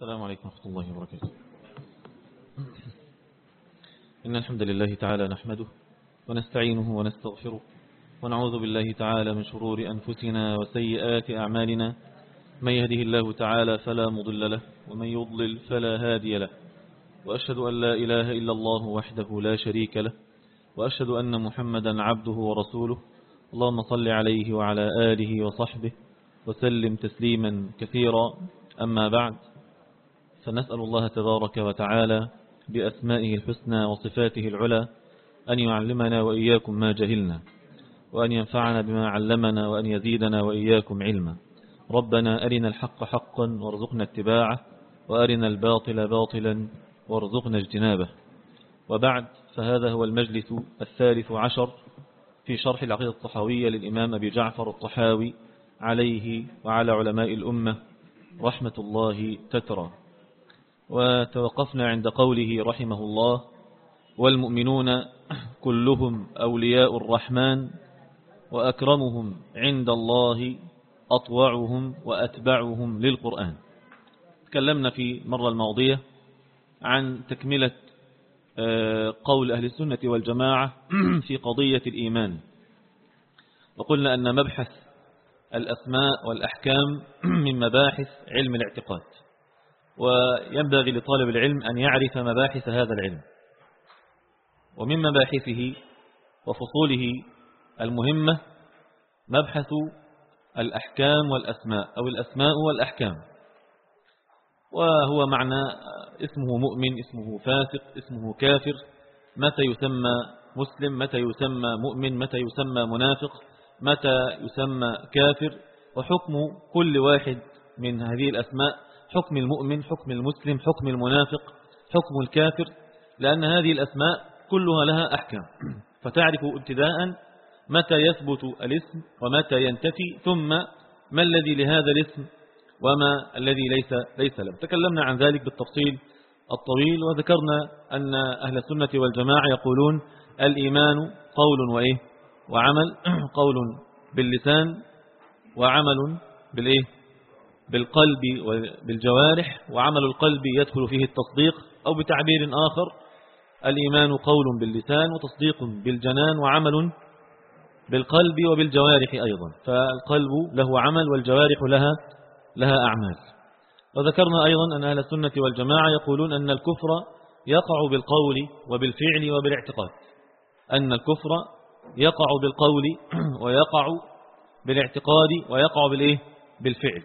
السلام عليكم ورحمة الله وبركاته. إن الحمد لله تعالى نحمده ونستعينه ونستغفره ونعوذ بالله تعالى من شرور أنفسنا وسيئات أعمالنا. من يهده الله تعالى فلا مضل له ومن يضلل فلا هادي له، وأشهد أن لا إله إلا الله وحده لا شريك له، وأشهد أن محمدا عبده ورسوله. اللهم صل عليه وعلى آله وصحبه وسلم تسليما كثيرا. أما بعد، فنسأل الله تبارك وتعالى بأسمائه الحسنى وصفاته العلى أن يعلمنا وإياكم ما جهلنا، وأن ينفعنا بما علمنا، وأن يزيدنا وإياكم علما. ربنا أرنا الحق حقا وارزقنا اتباعه، وأرنا الباطل باطلا وارزقنا اجتنابه. وبعد، فهذا هو المجلس 13 في شرح العقيدة الطحاوية للإمام أبي جعفر الطحاوي عليه وعلى علماء الأمة رحمة الله تترى. وتوقفنا عند قوله رحمه الله: والمؤمنون كلهم أولياء الرحمن وأكرمهم عند الله أطوعهم وأتبعهم للقرآن. تكلمنا في المرة الماضية عن تكملة قول أهل السنة والجماعة في قضية الإيمان، وقلنا أن مبحث الأسماء والأحكام من مباحث علم الاعتقاد، وينبغي لطالب العلم أن يعرف مباحث هذا العلم. ومن مباحثه وفصوله المهمة مبحث الأحكام والأسماء، أو الأسماء والأحكام، وهو معنى اسمه مؤمن، اسمه فاسق، اسمه كافر، متى يسمى مسلم، متى يسمى مؤمن، متى يسمى منافق، متى يسمى كافر، وحكم كل واحد من هذه الأسماء، حكم المؤمن، حكم المسلم، حكم المنافق، حكم الكافر، لأن هذه الأسماء كلها لها أحكام. فتعرف ابتداء متى يثبت الاسم ومتى ينتفي، ثم ما الذي لهذا الاسم وما الذي ليس له. تكلمنا عن ذلك بالتفصيل الطويل، وذكرنا أن أهل السنة والجماعة يقولون الإيمان قول وعمل. قول باللسان، وعمل بالقلب وبالجوارح، وعمل القلب يدخل فيه التصديق، أو بتعبير آخر الإيمان قول باللسان وتصديق بالجنان وعمل بالقلب وبالجوارح أيضا. فالقلب له عمل والجوارح لها أعمال. وذكرنا أيضا أن أهل السنة والجماعة يقولون أن الكفر يقع بالقول وبالفعل وبالاعتقاد، أن الكفر يقع بالقول ويقع بالاعتقاد ويقع بالفعل.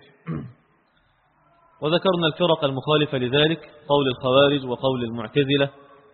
وذكرنا الفرق المخالفة لذلك، قول الخوارج وقول المعتزلة،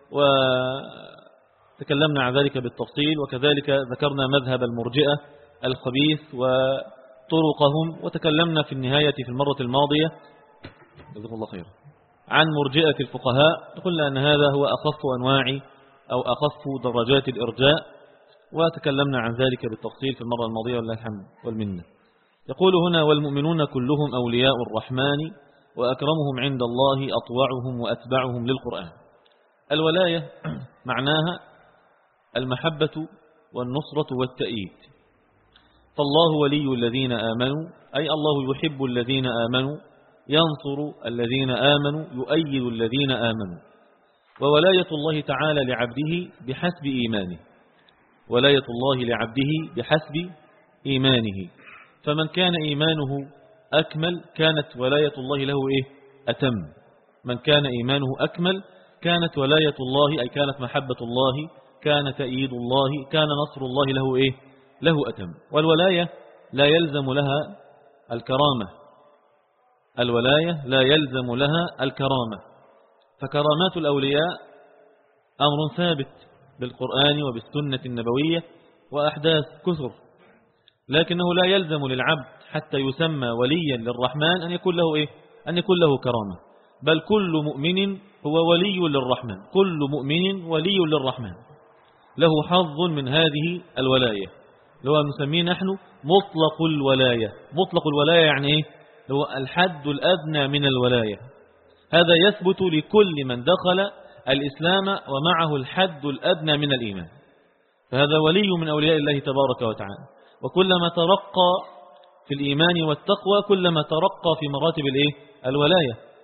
وتكلمنا عن ذلك بالتفصيل. وكذلك ذكرنا مذهب المرجئة الخبيث وطرقهم، وتكلمنا في النهاية في المرة الماضية جزاكم الله خير عن مرجئة الفقهاء. قلنا أن هذا هو أخف أنواع أو أخف درجات الإرجاء، وتكلمنا عن ذلك بالتفصيل في المرة الماضية والله الحمد والمنة. يقول هنا: والمؤمنون كلهم أولياء الرحمن وأكرمهم عند الله أطوعهم وأتبعهم للقرآن. الولاية معناها المحبة والنصرة والتأييد. فالله ولي الذين آمنوا، أي الله يحب الذين آمنوا، ينصر الذين آمنوا، يؤيد الذين آمنوا. وولاية الله تعالى لعبده بحسب إيمانه، ولاية الله لعبده بحسب إيمانه. فمن كان إيمانه أكمل كانت ولاية الله له أتم. من كان إيمانه أكمل كانت ولاية الله، أي كانت محبة الله، كان تأييد الله، كان نصر الله له أتم. والولاية لا يلزم لها الكرامة، الولاية لا يلزم لها الكرامة. فكرامات الأولياء أمر ثابت بالقرآن وبالسنة النبوية وأحداث كثر، لكنه لا يلزم للعبد حتى يسمى وليا للرحمن أن يكون له كرامة. بل كل مؤمن هو ولي للرحمن، كل مؤمن ولي للرحمن، له حظ من هذه الولاية، اللي هو نسميه نحن مطلق الولاية. مطلق الولاية يعني هو الحد الأدنى من الولاية. هذا يثبت لكل من دخل الإسلام ومعه الحد الأدنى من الإيمان، فهذا ولي من أولياء الله تبارك وتعالى. وكلما ترقى في الإيمان والتقوى كلما ترقى في مراتب الولاية.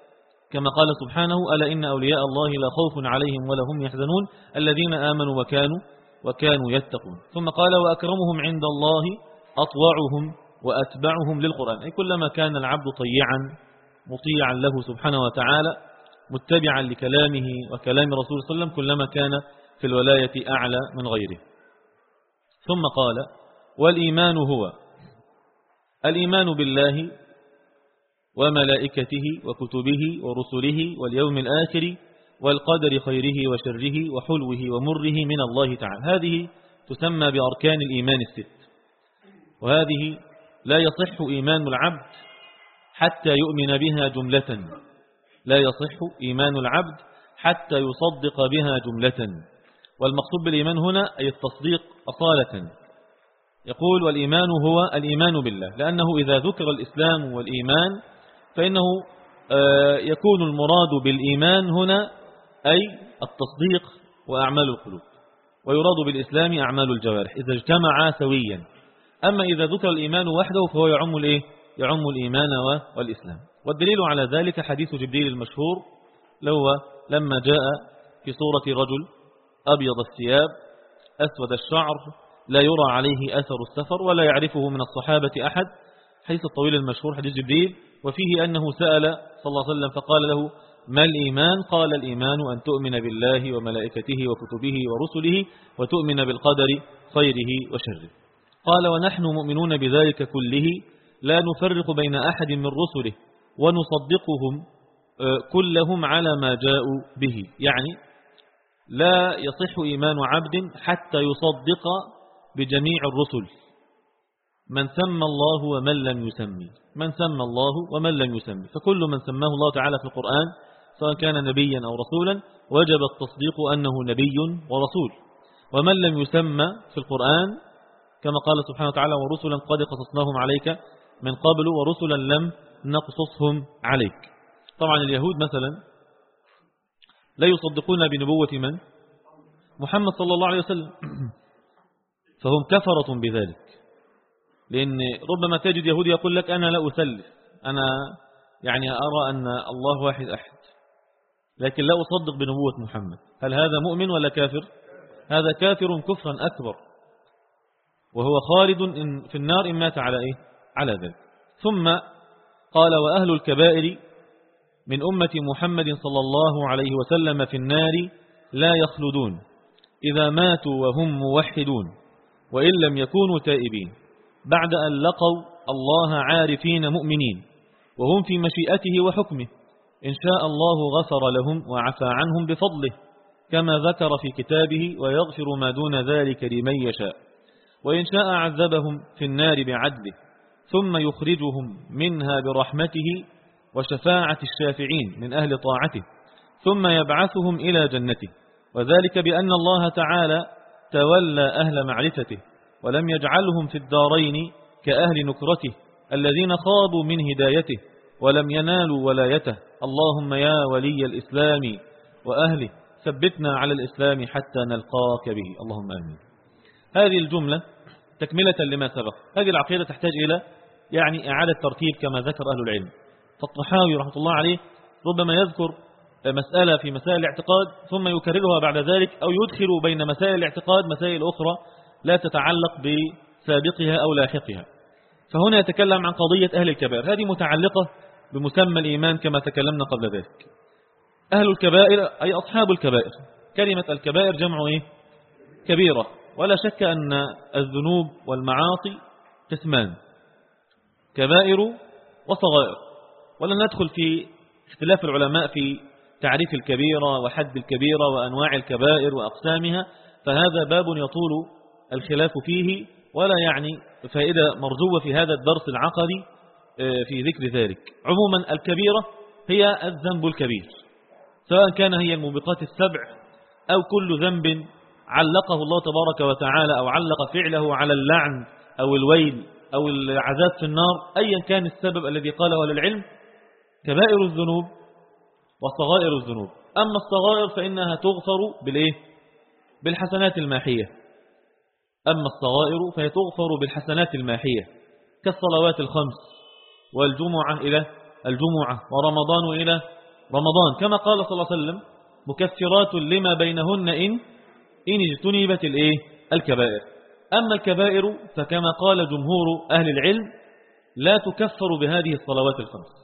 كما قال سبحانه: ألا إن أولياء الله لا خوف عليهم ولا هم يحزنون الذين آمنوا وكانوا يتقون. ثم قال: وأكرمهم عند الله أطوعهم وأتبعهم للقرآن، أي كلما كان العبد طيعا مطيعا له سبحانه وتعالى متبعا لكلامه وكلام رسول صلى الله عليه وسلم كلما كان في الولاية أعلى من غيره. ثم قال: والإيمان هو الإيمان بالله وملائكته وكتبه ورسله واليوم الآخر والقدر خيره وشره وحلوه ومره من الله تعالى. هذه تسمى بأركان الإيمان الست، وهذه لا يصح إيمان العبد حتى يؤمن بها جملة، لا يصح إيمان العبد حتى يصدق بها جملة. والمقصود بالإيمان هنا أي التصديق أصالة. يقول: والإيمان هو الإيمان بالله، لأنه إذا ذكر الإسلام والإيمان فإنه يكون المراد بالإيمان هنا أي التصديق وأعمال القلوب، ويراد بالإسلام أعمال الجوارح إذا اجتمعا سويا. أما إذا ذكر الإيمان وحده فهو يعم الإيه؟ يعم الإيمان والإسلام. والدليل على ذلك حديث جبريل المشهور لما جاء في صورة رجل أبيض الثياب أسود الشعر لا يرى عليه أثر السفر ولا يعرفه من الصحابة أحد، حديث الطويل المشهور حديث جبريل، وفيه أنه سأل صلى الله عليه وسلم فقال له: ما الإيمان؟ قال: الإيمان أن تؤمن بالله وملائكته وكتبه ورسله وتؤمن بالقدر خيره وشره. قال: ونحن مؤمنون بذلك كله لا نفرق بين أحد من رسله ونصدقهم كلهم على ما جاءوا به. يعني لا يصح إيمان عبد حتى يصدق بجميع الرسل، من سمى الله ومن لم يسمي، من سمى الله ومن لم يسمي، فكل من سماه الله تعالى في القرآن سواء كان نبيا أو رسولا وجب التصديق أنه نبي ورسول. ومن لم يسمى في القرآن كما قال سبحانه وتعالى: ورسلا قد قصصناهم عليك من قبل ورسلا لم نقصصهم عليك. طبعا اليهود مثلا لا يصدقون بنبوة من؟ محمد صلى الله عليه وسلم، فهم كفرة بذلك، لأن ربما تجد يهودي يقول لك: أنا لا أثلث، أنا يعني أرى أن الله واحد أحد، لكن لا أصدق بنبوة محمد. هل هذا مؤمن ولا كافر؟ هذا كافر كفرا أكبر، وهو خالد في النار إن مات على ذلك. ثم قال: وأهل الكبائر من أمة محمد صلى الله عليه وسلم في النار لا يخلدون إذا ماتوا وهم موحدون وإن لم يكونوا تائبين بعد أن لقوا الله عارفين مؤمنين وهم في مشيئته وحكمه، إن شاء الله غفر لهم وعفى عنهم بفضله كما ذكر في كتابه ويغفر ما دون ذلك لمن يشاء، وإن شاء عذبهم في النار بعدله ثم يخرجهم منها برحمته وشفاعة الشافعين من أهل طاعته ثم يبعثهم إلى جنته، وذلك بأن الله تعالى تولى أهل معرفته ولم يجعلهم في الدارين كأهل نكرته الذين خاضوا من هدايته ولم ينالوا ولايته. اللهم يا ولي الإسلام وأهله ثبتنا على الإسلام حتى نلقاك به، اللهم آمين. هذه الجملة تكملة لما سبق. هذه العقيدة تحتاج إلى إعادة ترتيب كما ذكر أهل العلم. فالطحاوي رحمة الله عليه ربما يذكر مسألة في مسائل الاعتقاد ثم يكررها بعد ذلك، أو يدخل بين مسائل الاعتقاد مسائل أخرى لا تتعلق بسابقها أو لاحقها. فهنا يتكلم عن قضية أهل الكبائر، هذه متعلقة بمسمى الإيمان كما تكلمنا قبل ذلك. أهل الكبائر أي أصحاب الكبائر. كلمة الكبائر جمع كبيرة، ولا شك أن الذنوب والمعاصي قسمان، كبائر وصغائر، ولن ندخل في اختلاف العلماء في تعريف الكبيرة وحد الكبيرة وأنواع الكبائر وأقسامها، فهذا باب يطول الخلاف فيه، ولا فائدة مرجوة في هذا الدرس العقدي في ذكر ذلك. عموما الكبيرة هي الذنب الكبير، سواء كان هي الموبقات السبع أو كل ذنب علقه الله تبارك وتعالى أو علق فعله على اللعن أو الويل أو العذاب في النار، أيا كان السبب الذي قاله أهل العلم، كبائر الذنوب وصغائر الذنوب. أما الصغائر فإنها تغفر بالحسنات الماحية، أما الصغائر فهي تغفر بالحسنات الماحية كالصلوات الخمس والجمعة إلى الجمعة ورمضان إلى رمضان كما قال صلى الله عليه وسلم مكفرات لما بينهن إن اجتنبت الكبائر. أما الكبائر فكما قال جمهور أهل العلم لا تكفر بهذه الصلوات الخمس،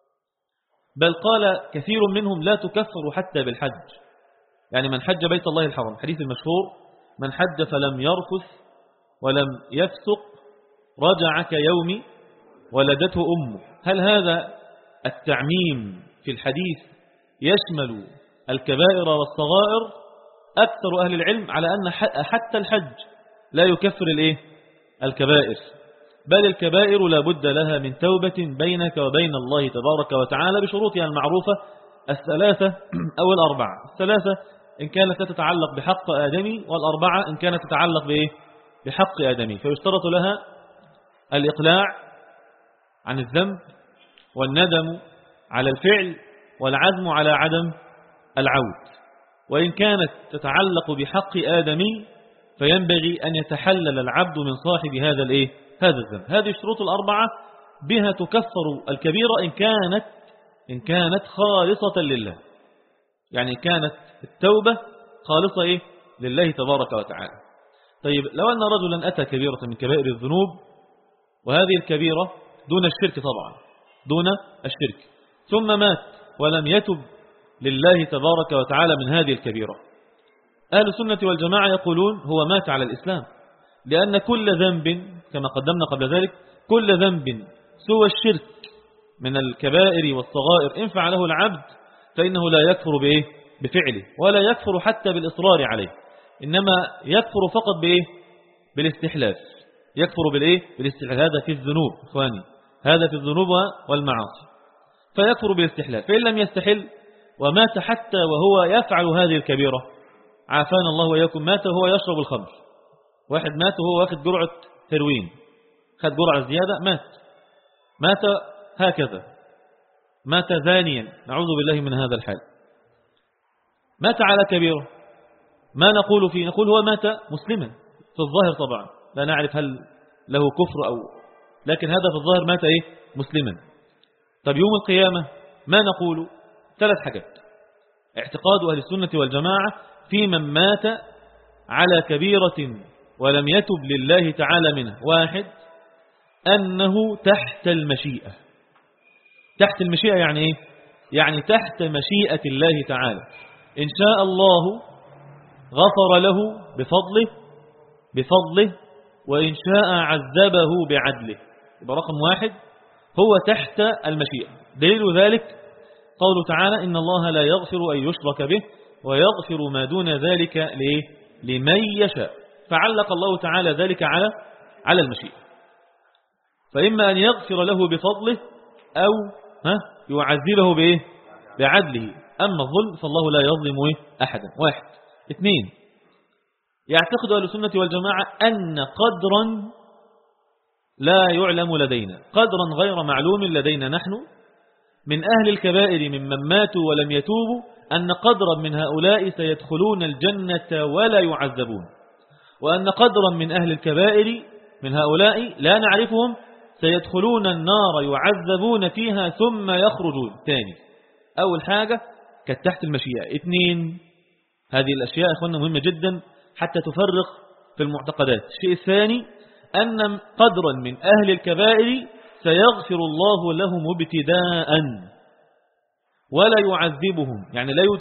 بل قال كثير منهم لا تكفر حتى بالحج. يعني من حج بيت الله الحرام، حديث المشهور من حج فلم يرفث ولم يفسق رجع كيوم ولدته أمه. هل هذا التعميم في الحديث يشمل الكبائر والصغائر؟ أكثر أهل العلم على أن حتى الحج لا يكفر الكبائر، بل الكبائر لا بد لها من توبة بينك وبين الله تبارك وتعالى بشروطها المعروفة الثلاثة أو الأربعة. الثلاثة إن كانت تتعلق بحق آدمي، والأربعة إن كانت تتعلق بحق آدمي، فيشترط لها الإقلاع عن الذنب والندم على الفعل والعزم على عدم العود. وإن كانت تتعلق بحق آدمي فينبغي أن يتحلل العبد من صاحب هذا الذنب. هذه الشروط الأربعة بها تكفر الكبيرة إن كانت خالصة لله، يعني كانت التوبة خالصة لله تبارك وتعالى. طيب لو أن رجلا أتى كبيرة من كبائر الذنوب، وهذه الكبيرة دون الشرك طبعا، دون الشرك، ثم مات ولم يتب لله تبارك وتعالى من هذه الكبيرة، أهل السنة والجماعة يقولون هو مات على الإسلام، لأن كل ذنب كما قدمنا قبل ذلك، كل ذنب سوى الشرك من الكبائر والصغائر إن فعله العبد فإنه لا يكفر بفعله، ولا يكفر حتى بالإصرار عليه، إنما يكفر فقط بالاستحلاف، يكفر بالاستحلاف. هذا في الذنوب إخواني، هذا في الذنوب والمعاصي، فيكفر بالاستحلاف. فإن لم يستحل ومات حتى وهو يفعل هذه الكبيرة، عافانا الله وإياكم، مات وهو يشرب الخمر، واحد مات وهو واخد جرعة هيروين، خد جرعة زيادة، مات هكذا، مات زانيا، نعوذ بالله من هذا الحال، مات على كبيرة، ما نقول فيه؟ نقول هو مات مسلما في الظاهر طبعا، لا نعرف هل له كفر أو، لكن هذا في الظاهر مات مسلما. طب يوم القيامة ما نقول؟ 3 حاجات اعتقاد أهل السنة والجماعة في من مات على كبيرة ولم يتب لله تعالى منها. 1 أنه تحت المشيئة. تحت المشيئة يعني إيه؟ يعني تحت مشيئة الله تعالى، إن شاء الله غفر له بفضله وإن شاء عذبه بعدله. يبقى رقم 1 هو تحت المشيئة. دليل ذلك قوله تعالى إن الله لا يغفر أن يشرك به ويغفر ما دون ذلك لمن يشاء، فعلق الله تعالى ذلك على المشيئة، فإما أن يغفر له بفضله أو يعذبه بعدله. أما الظلم فالله لا يظلم أحدا. 1. 2 يعتقد أهل السنة والجماعة أن قدرا لا يعلم لدينا، قدرا غير معلوم لدينا نحن من أهل الكبائر ممن ماتوا ولم يتوبوا، أن قدرا من هؤلاء سيدخلون الجنة ولا يعذبون، وأن قدرا من أهل الكبائر من هؤلاء لا نعرفهم سيدخلون النار يعذبون فيها ثم يخرجون. ثاني، أول حاجة كانت تحت المشيئة. 2 هذه الأشياء أخوانا مهمة جدا حتى تفرق في المعتقدات. الشيء الثاني أن قدرا من أهل الكبائر سيغفر الله لهم ابتداء ولا يعذبهم، يعني لا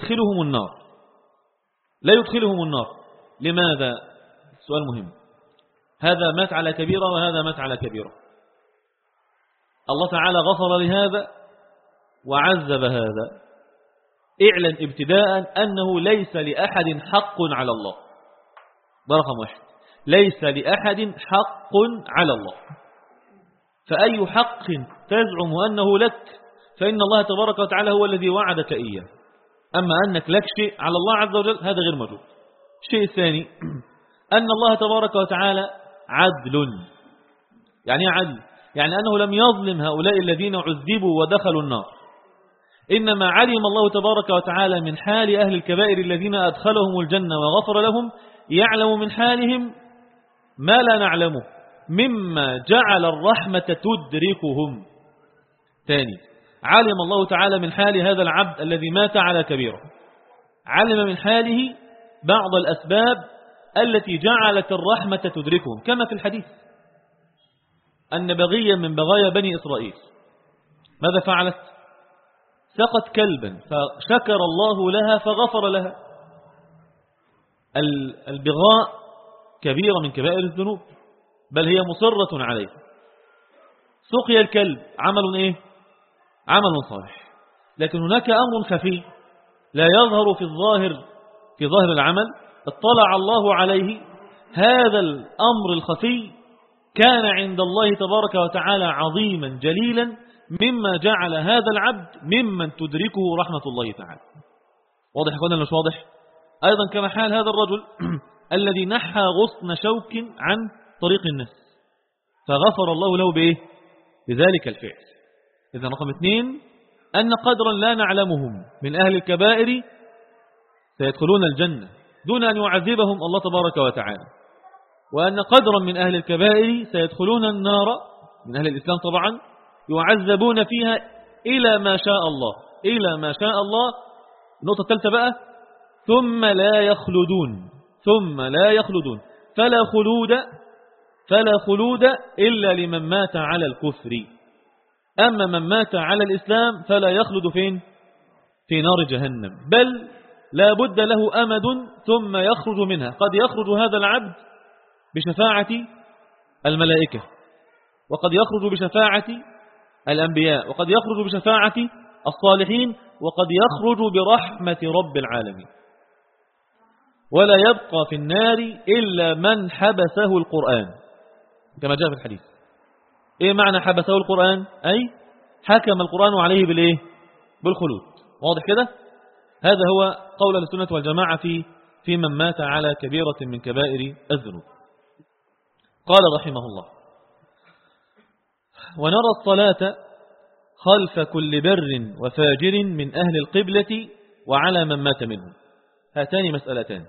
يدخلهم النار. لماذا؟ سؤال مهم. هذا مات على كبيرة وهذا مات على كبيرة، الله تعالى غفر لهذا وعذب هذا. اعلن ابتداء أنه ليس لأحد حق على الله. ده رقم 1، ليس لأحد حق على الله. فأي حق تزعم أنه لك فإن الله تبارك وتعالى هو الذي وعدك إياه، أما أنك لك شيء على الله عز وجل هذا غير موجود. الشيء الثاني أن الله تبارك وتعالى عدل. يعني ايه عدل؟ يعني أنه لم يظلم هؤلاء الذين عذبوا ودخلوا النار، إنما علم الله تبارك وتعالى من حال أهل الكبائر الذين أدخلهم الجنة وغفر لهم، يعلم من حالهم ما لا نعلمه مما جعل الرحمة تدركهم. ثاني علم الله تعالى من حال هذا العبد الذي مات على كبيرة، علم من حاله بعض الأسباب التي جعلت الرحمة تدركهم، كما في الحديث أن بغيا من بغايا بني إسرائيل ماذا فعلت؟ سقت كلبا فشكر الله لها فغفر لها. البغاء كبيرة من كبائر الذنوب، بل هي مصرة عليه. سقي الكلب عمل إيه؟ عمل صالح، لكن هناك أمر خفي لا يظهر في ظاهر العمل، اطلع الله عليه. هذا الأمر الخفي كان عند الله تبارك وتعالى عظيما جليلا، مما جعل هذا العبد ممن تدركه رحمة الله تعالى. واضح يا مش واضح؟ أيضا كما حال هذا الرجل الذي نحى غصن شوك عن طريق الناس فغفر الله له بإيه؟ بذلك الفعل. إذا رقم 2 أن قدرا لا نعلمهم من أهل الكبائر سيدخلون الجنة دون أن يعذبهم الله تبارك وتعالى، وأن قدرا من أهل الكبائر سيدخلون النار من أهل الإسلام طبعا يعذبون فيها إلى ما شاء الله، إلى ما شاء الله. النقطة الثالثة بقى ثم لا يخلدون فلا خلود إلا لمن مات على الكفر. أما من مات على الإسلام فلا يخلد فين؟ في نار جهنم، بل لا بد له أمد ثم يخرج منها. قد يخرج هذا العبد بشفاعة الملائكة، وقد يخرج بشفاعة الأنبياء، وقد يخرج بشفاعة الصالحين، وقد يخرج برحمة رب العالمين. ولا يبقى في النار إلا من حبسه القرآن كما جاء في الحديث. إيه معنى حبسه القرآن؟ أي حكم القرآن عليه بالإيه؟ بالخلود. واضح كده؟ هذا هو قول السنة والجماعة في من مات على كبيرة من كبائر الذنوب. قال رحمه الله: ونرى الصلاة خلف كل بر وفاجر من أهل القبلة وعلى من مات منهم. هاتان مسألتان.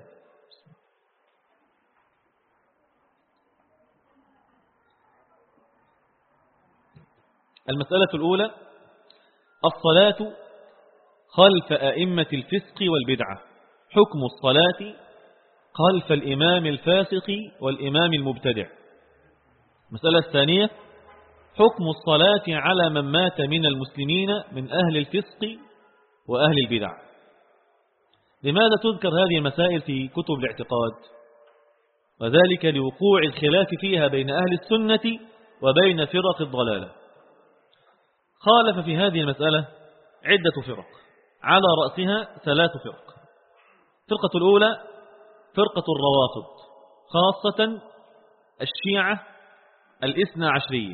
المسألة الأولى: الصلاة خلف أئمة الفسق والبدعة، حكم الصلاة خلف الإمام الفاسق والإمام المبتدع. المسألة الثانية: حكم الصلاة على من مات من المسلمين من أهل الفسق وأهل البدع. لماذا تذكر هذه المسائل في كتب الاعتقاد؟ وذلك لوقوع الخلاف فيها بين أهل السنة وبين فرق الضلالة. خالف في هذه المسألة عدة فرق، على رأسها 3 فرق. الفرقة الأولى فرقة الروافض، خاصة الشيعة 12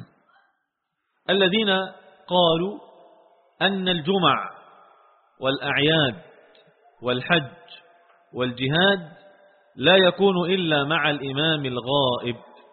الذين قالوا أن الجمع والأعياد والحج والجهاد لا يكون إلا مع الإمام الغائب.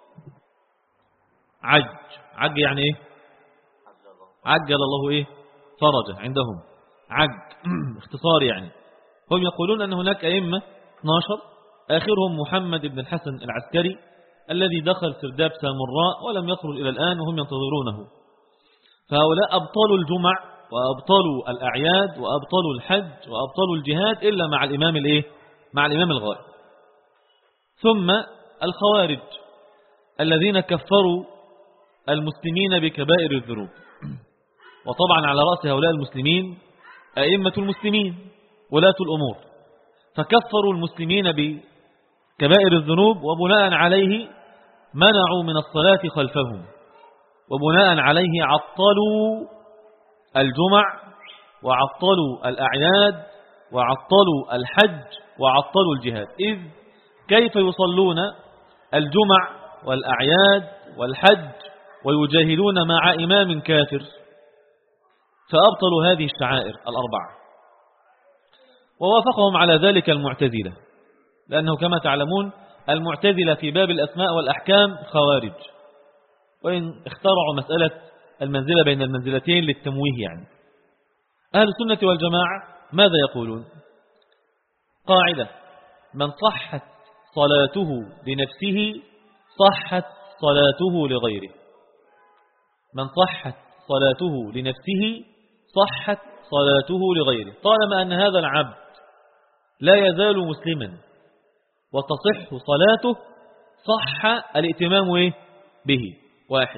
عج يعني إيه؟ عجل الله إيه؟ فرجه عندهم. اختصار يعني. هم يقولون أن هناك أئمة 12 آخرهم محمد بن الحسن العسكري الذي دخل سرداب سامراء ولم يخرج إلى الآن وهم ينتظرونه. فهؤلاء أبطلوا الجمع وأبطلوا الأعياد وأبطلوا الحج وأبطلوا الجهاد إلا مع الإمام الإيه؟ مع الإمام الغائب. ثم الخوارج الذين كفروا المسلمين بكبائر الذنوب. وطبعا على رأس هؤلاء المسلمين أئمة المسلمين ولاة الأمور، فكفروا المسلمين بكبائر الذنوب، وبناء عليه منعوا من الصلاة خلفهم، وبناء عليه عطلوا الجمع وعطلوا الأعياد وعطلوا الحج وعطلوا الجهاد. إذ كيف يصلون الجمع والأعياد والحج ويجاهدون مع إمام كافر؟ فأبطلوا هذه الشعائر 4. ووافقهم على ذلك المعتزلة، لأنه كما تعلمون المعتزلة في باب الأسماء والأحكام خوارج، وإن اخترعوا مسألة المنزلة بين المنزلتين للتمويه يعني. أهل السنة والجماعة ماذا يقولون؟ قاعدة: من صحت صلاته لنفسه صحت صلاته لغيره. من صحت صلاته لنفسه صحت صلاته لغيره، طالما أن هذا العبد لا يزال مسلما وتصح صلاته صح الائتمام به. 1.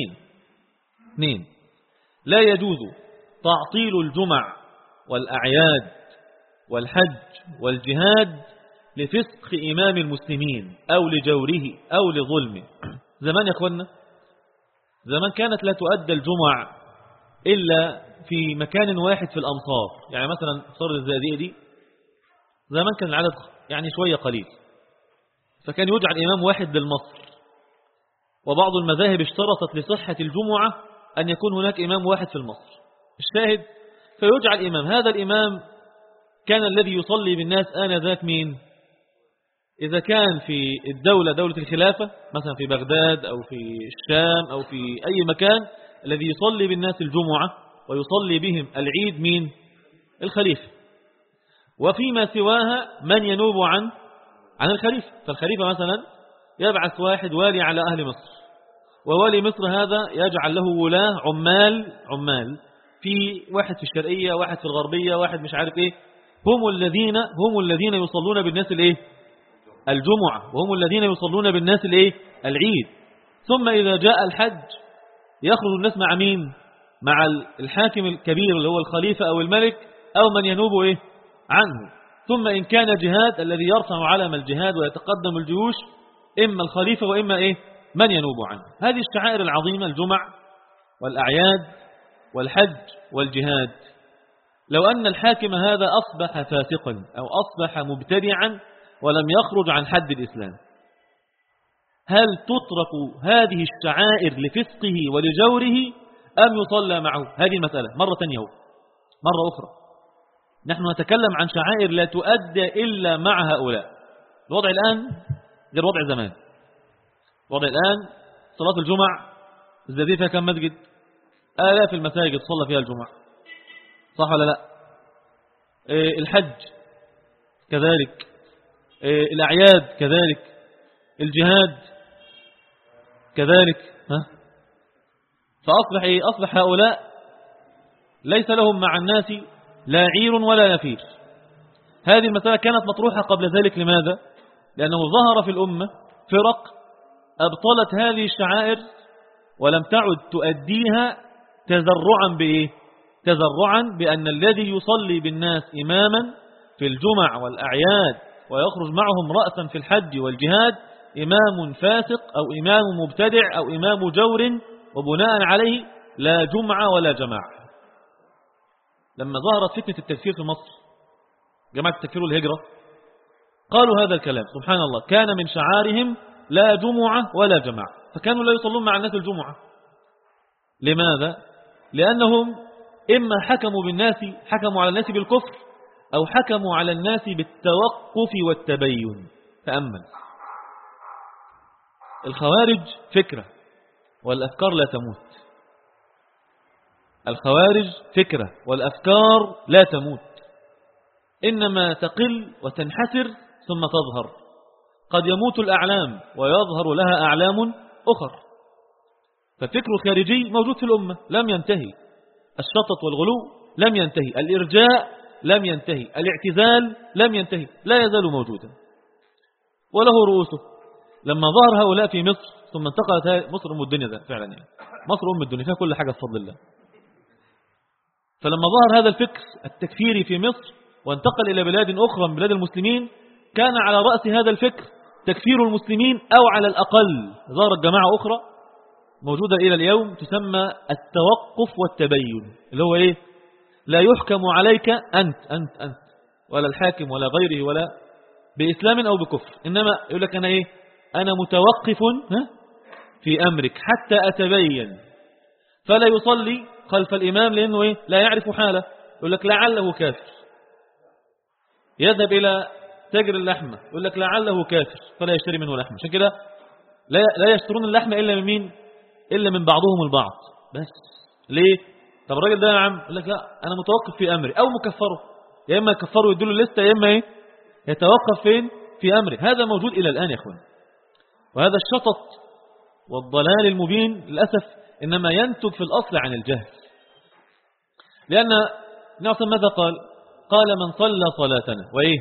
2. لا يجوز تعطيل الجمع والأعياد والحج والجهاد لفسق إمام المسلمين أو لجوره أو لظلمه. زمان يا أخوانا، زمان كانت لا تؤدى الجمع إلا في مكان واحد في الأمصار، يعني مثلا صار الزقازيق دي زمان كان العدد يعني شوية قليل، فكان يجعل إمام واحد للمصر، وبعض المذاهب اشترطت لصحة الجمعة أن يكون هناك إمام واحد في المصر. الشاهد فيجعل إمام، هذا الإمام كان الذي يصلي بالناس آنذاك مين؟ إذا كان في الدولة دولة الخلافة مثلا في بغداد أو في الشام أو في أي مكان، الذي يصلي بالناس الجمعة ويصلي بهم العيد مين؟ الخليفة. وفيما سواها من ينوب عن الخليفة، فالخليفة مثلا يبعث واحد والي على أهل مصر، ووالي مصر هذا يجعل له ولاة عمال في واحد في الشرقية، واحد في الغربية، واحد مش عارف ايه، هم الذين يصلون بالناس الجمعة، وهم الذين يصلون بالناس العيد. ثم إذا جاء الحج يخرج الناس مع مين؟ مع الحاكم الكبير اللي هو الخليفة أو الملك أو من ينوب عنه. ثم إن كان جهاد الذي يرفع علم الجهاد ويتقدم الجيوش إما الخليفة وإما من ينوب عنه. هذه الشعائر العظيمة، الجمع والأعياد والحج والجهاد، لو أن الحاكم هذا أصبح فاسقا أو أصبح مبتدعا ولم يخرج عن حد الإسلام، هل تترك هذه الشعائر لفسقه ولجوره أم يصلى معه؟ هذه المسألة مرة ثانية، مرة أخرى نحن نتكلم عن شعائر لا تؤدى إلا مع هؤلاء. الوضع الآن غير وضع زمان. الوضع الآن صلاة الجمع الزقازيق فيها كم مسجد؟ آلاف المساجد صلى فيها الجمعة، صح ولا لا؟ الحج كذلك، الأعياد كذلك، الجهاد كذلك. فأصبح هؤلاء ليس لهم مع الناس لا عير ولا نفير. هذه المسألة كانت مطروحة قبل ذلك. لماذا؟ لأنه ظهر في الأمة فرق أبطلت هذه الشعائر ولم تعد تؤديها تزرعا بأن الذي يصلي بالناس إماما في الجمع والأعياد ويخرج معهم رأسا في الحج والجهاد إمام فاسق أو إمام مبتدع أو إمام جور، وبناء عليه لا جمعة ولا جماعة. لما ظهرت فتنة التكفير في مصر، جماعة التكفير والهجرة، قالوا هذا الكلام سبحان الله، كان من شعارهم لا جمعة ولا جماعة، فكانوا لا يصلون مع الناس الجمعة. لماذا؟ لأنهم إما حكموا على الناس بالكفر أو حكموا على الناس بالتوقف والتبين. تأمل، الخوارج فكرة والأفكار لا تموت. الخوارج فكرة والأفكار لا تموت، إنما تقل وتنحسر ثم تظهر. قد يموت الأعلام ويظهر لها أعلام أخر. فالفكر الخارجي موجود في الأمة لم ينتهي، الشطط والغلو لم ينتهي، الإرجاء لم ينتهي، الاعتزال لم ينتهي، لا يزال موجودا وله رؤوسه. لما ظهر هؤلاء في مصر ثم انتقلت مصر أم الدنيا، ده فعلا يعني مصر أم الدنيا فيها كل حاجة بفضل الله. فلما ظهر هذا الفكر التكفيري في مصر وانتقل إلى بلاد أخرى من بلاد المسلمين، كان على رأس هذا الفكر تكفير المسلمين، أو على الأقل ظهرت جماعة أخرى موجودة إلى اليوم تسمى التوقف والتبين، اللي هو إيه؟ لا يحكم عليك أنت ولا الحاكم ولا غيره ولا بإسلام أو بكفر، إنما يقول لك أنا إيه؟ أنا متوقف في أمرك حتى أتبين. فلا يصلي خلف الإمام لأنه إيه؟ لا يعرف حاله، يقول لك لعله كافر. يذهب إلى تاجر اللحمة يقول لك لعله كافر فلا يشتري منه لحمة. عشان كده لا يشترون اللحمة إلا من مين؟ إلا من بعضهم البعض. بس ليه؟ طب الراجل ده يا عم يقول لك لا أنا متوقف في أمري، أو مكفره، يا إما يكفره ويدوا له لستة، يا إما إيه؟ يتوقف فين؟ في أمره. هذا موجود إلى الآن يا أخوان. وهذا الشطط والضلال المبين للأسف إنما ينتج في الأصل عن الجهل. لأن نعصم ماذا قال؟ قال من صلى صلاتنا وإيه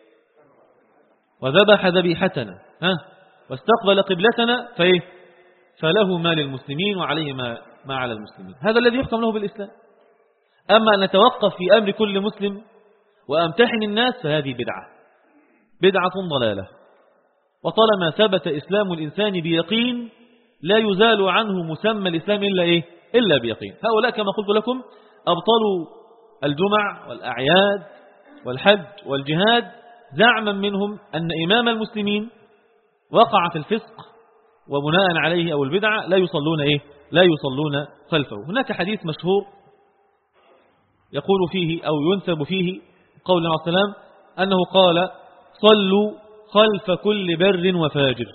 وذبح ذبيحتنا واستقبل قبلتنا فإيه فله ما للمسلمين وعليه ما على المسلمين. هذا الذي يحكم له بالإسلام. أما أن نتوقف في أمر كل مسلم وأمتحن الناس فهذه بدعة ضلالة. وطالما ثبت إسلام الإنسان بيقين لا يزال عنه مسمى الإسلام إلا بيقين. هؤلاء كما قلت لكم أبطلوا الجمع والأعياد والحج والجهاد زعما منهم أن إمام المسلمين وقع في الفسق وبناء عليه أو البدعة لا يصلون خلفه. هناك حديث مشهور يقول فيه أو ينسب فيه قول النبي صلى الله عليه وسلم أنه قال صلوا خلف كل بر وفاجر.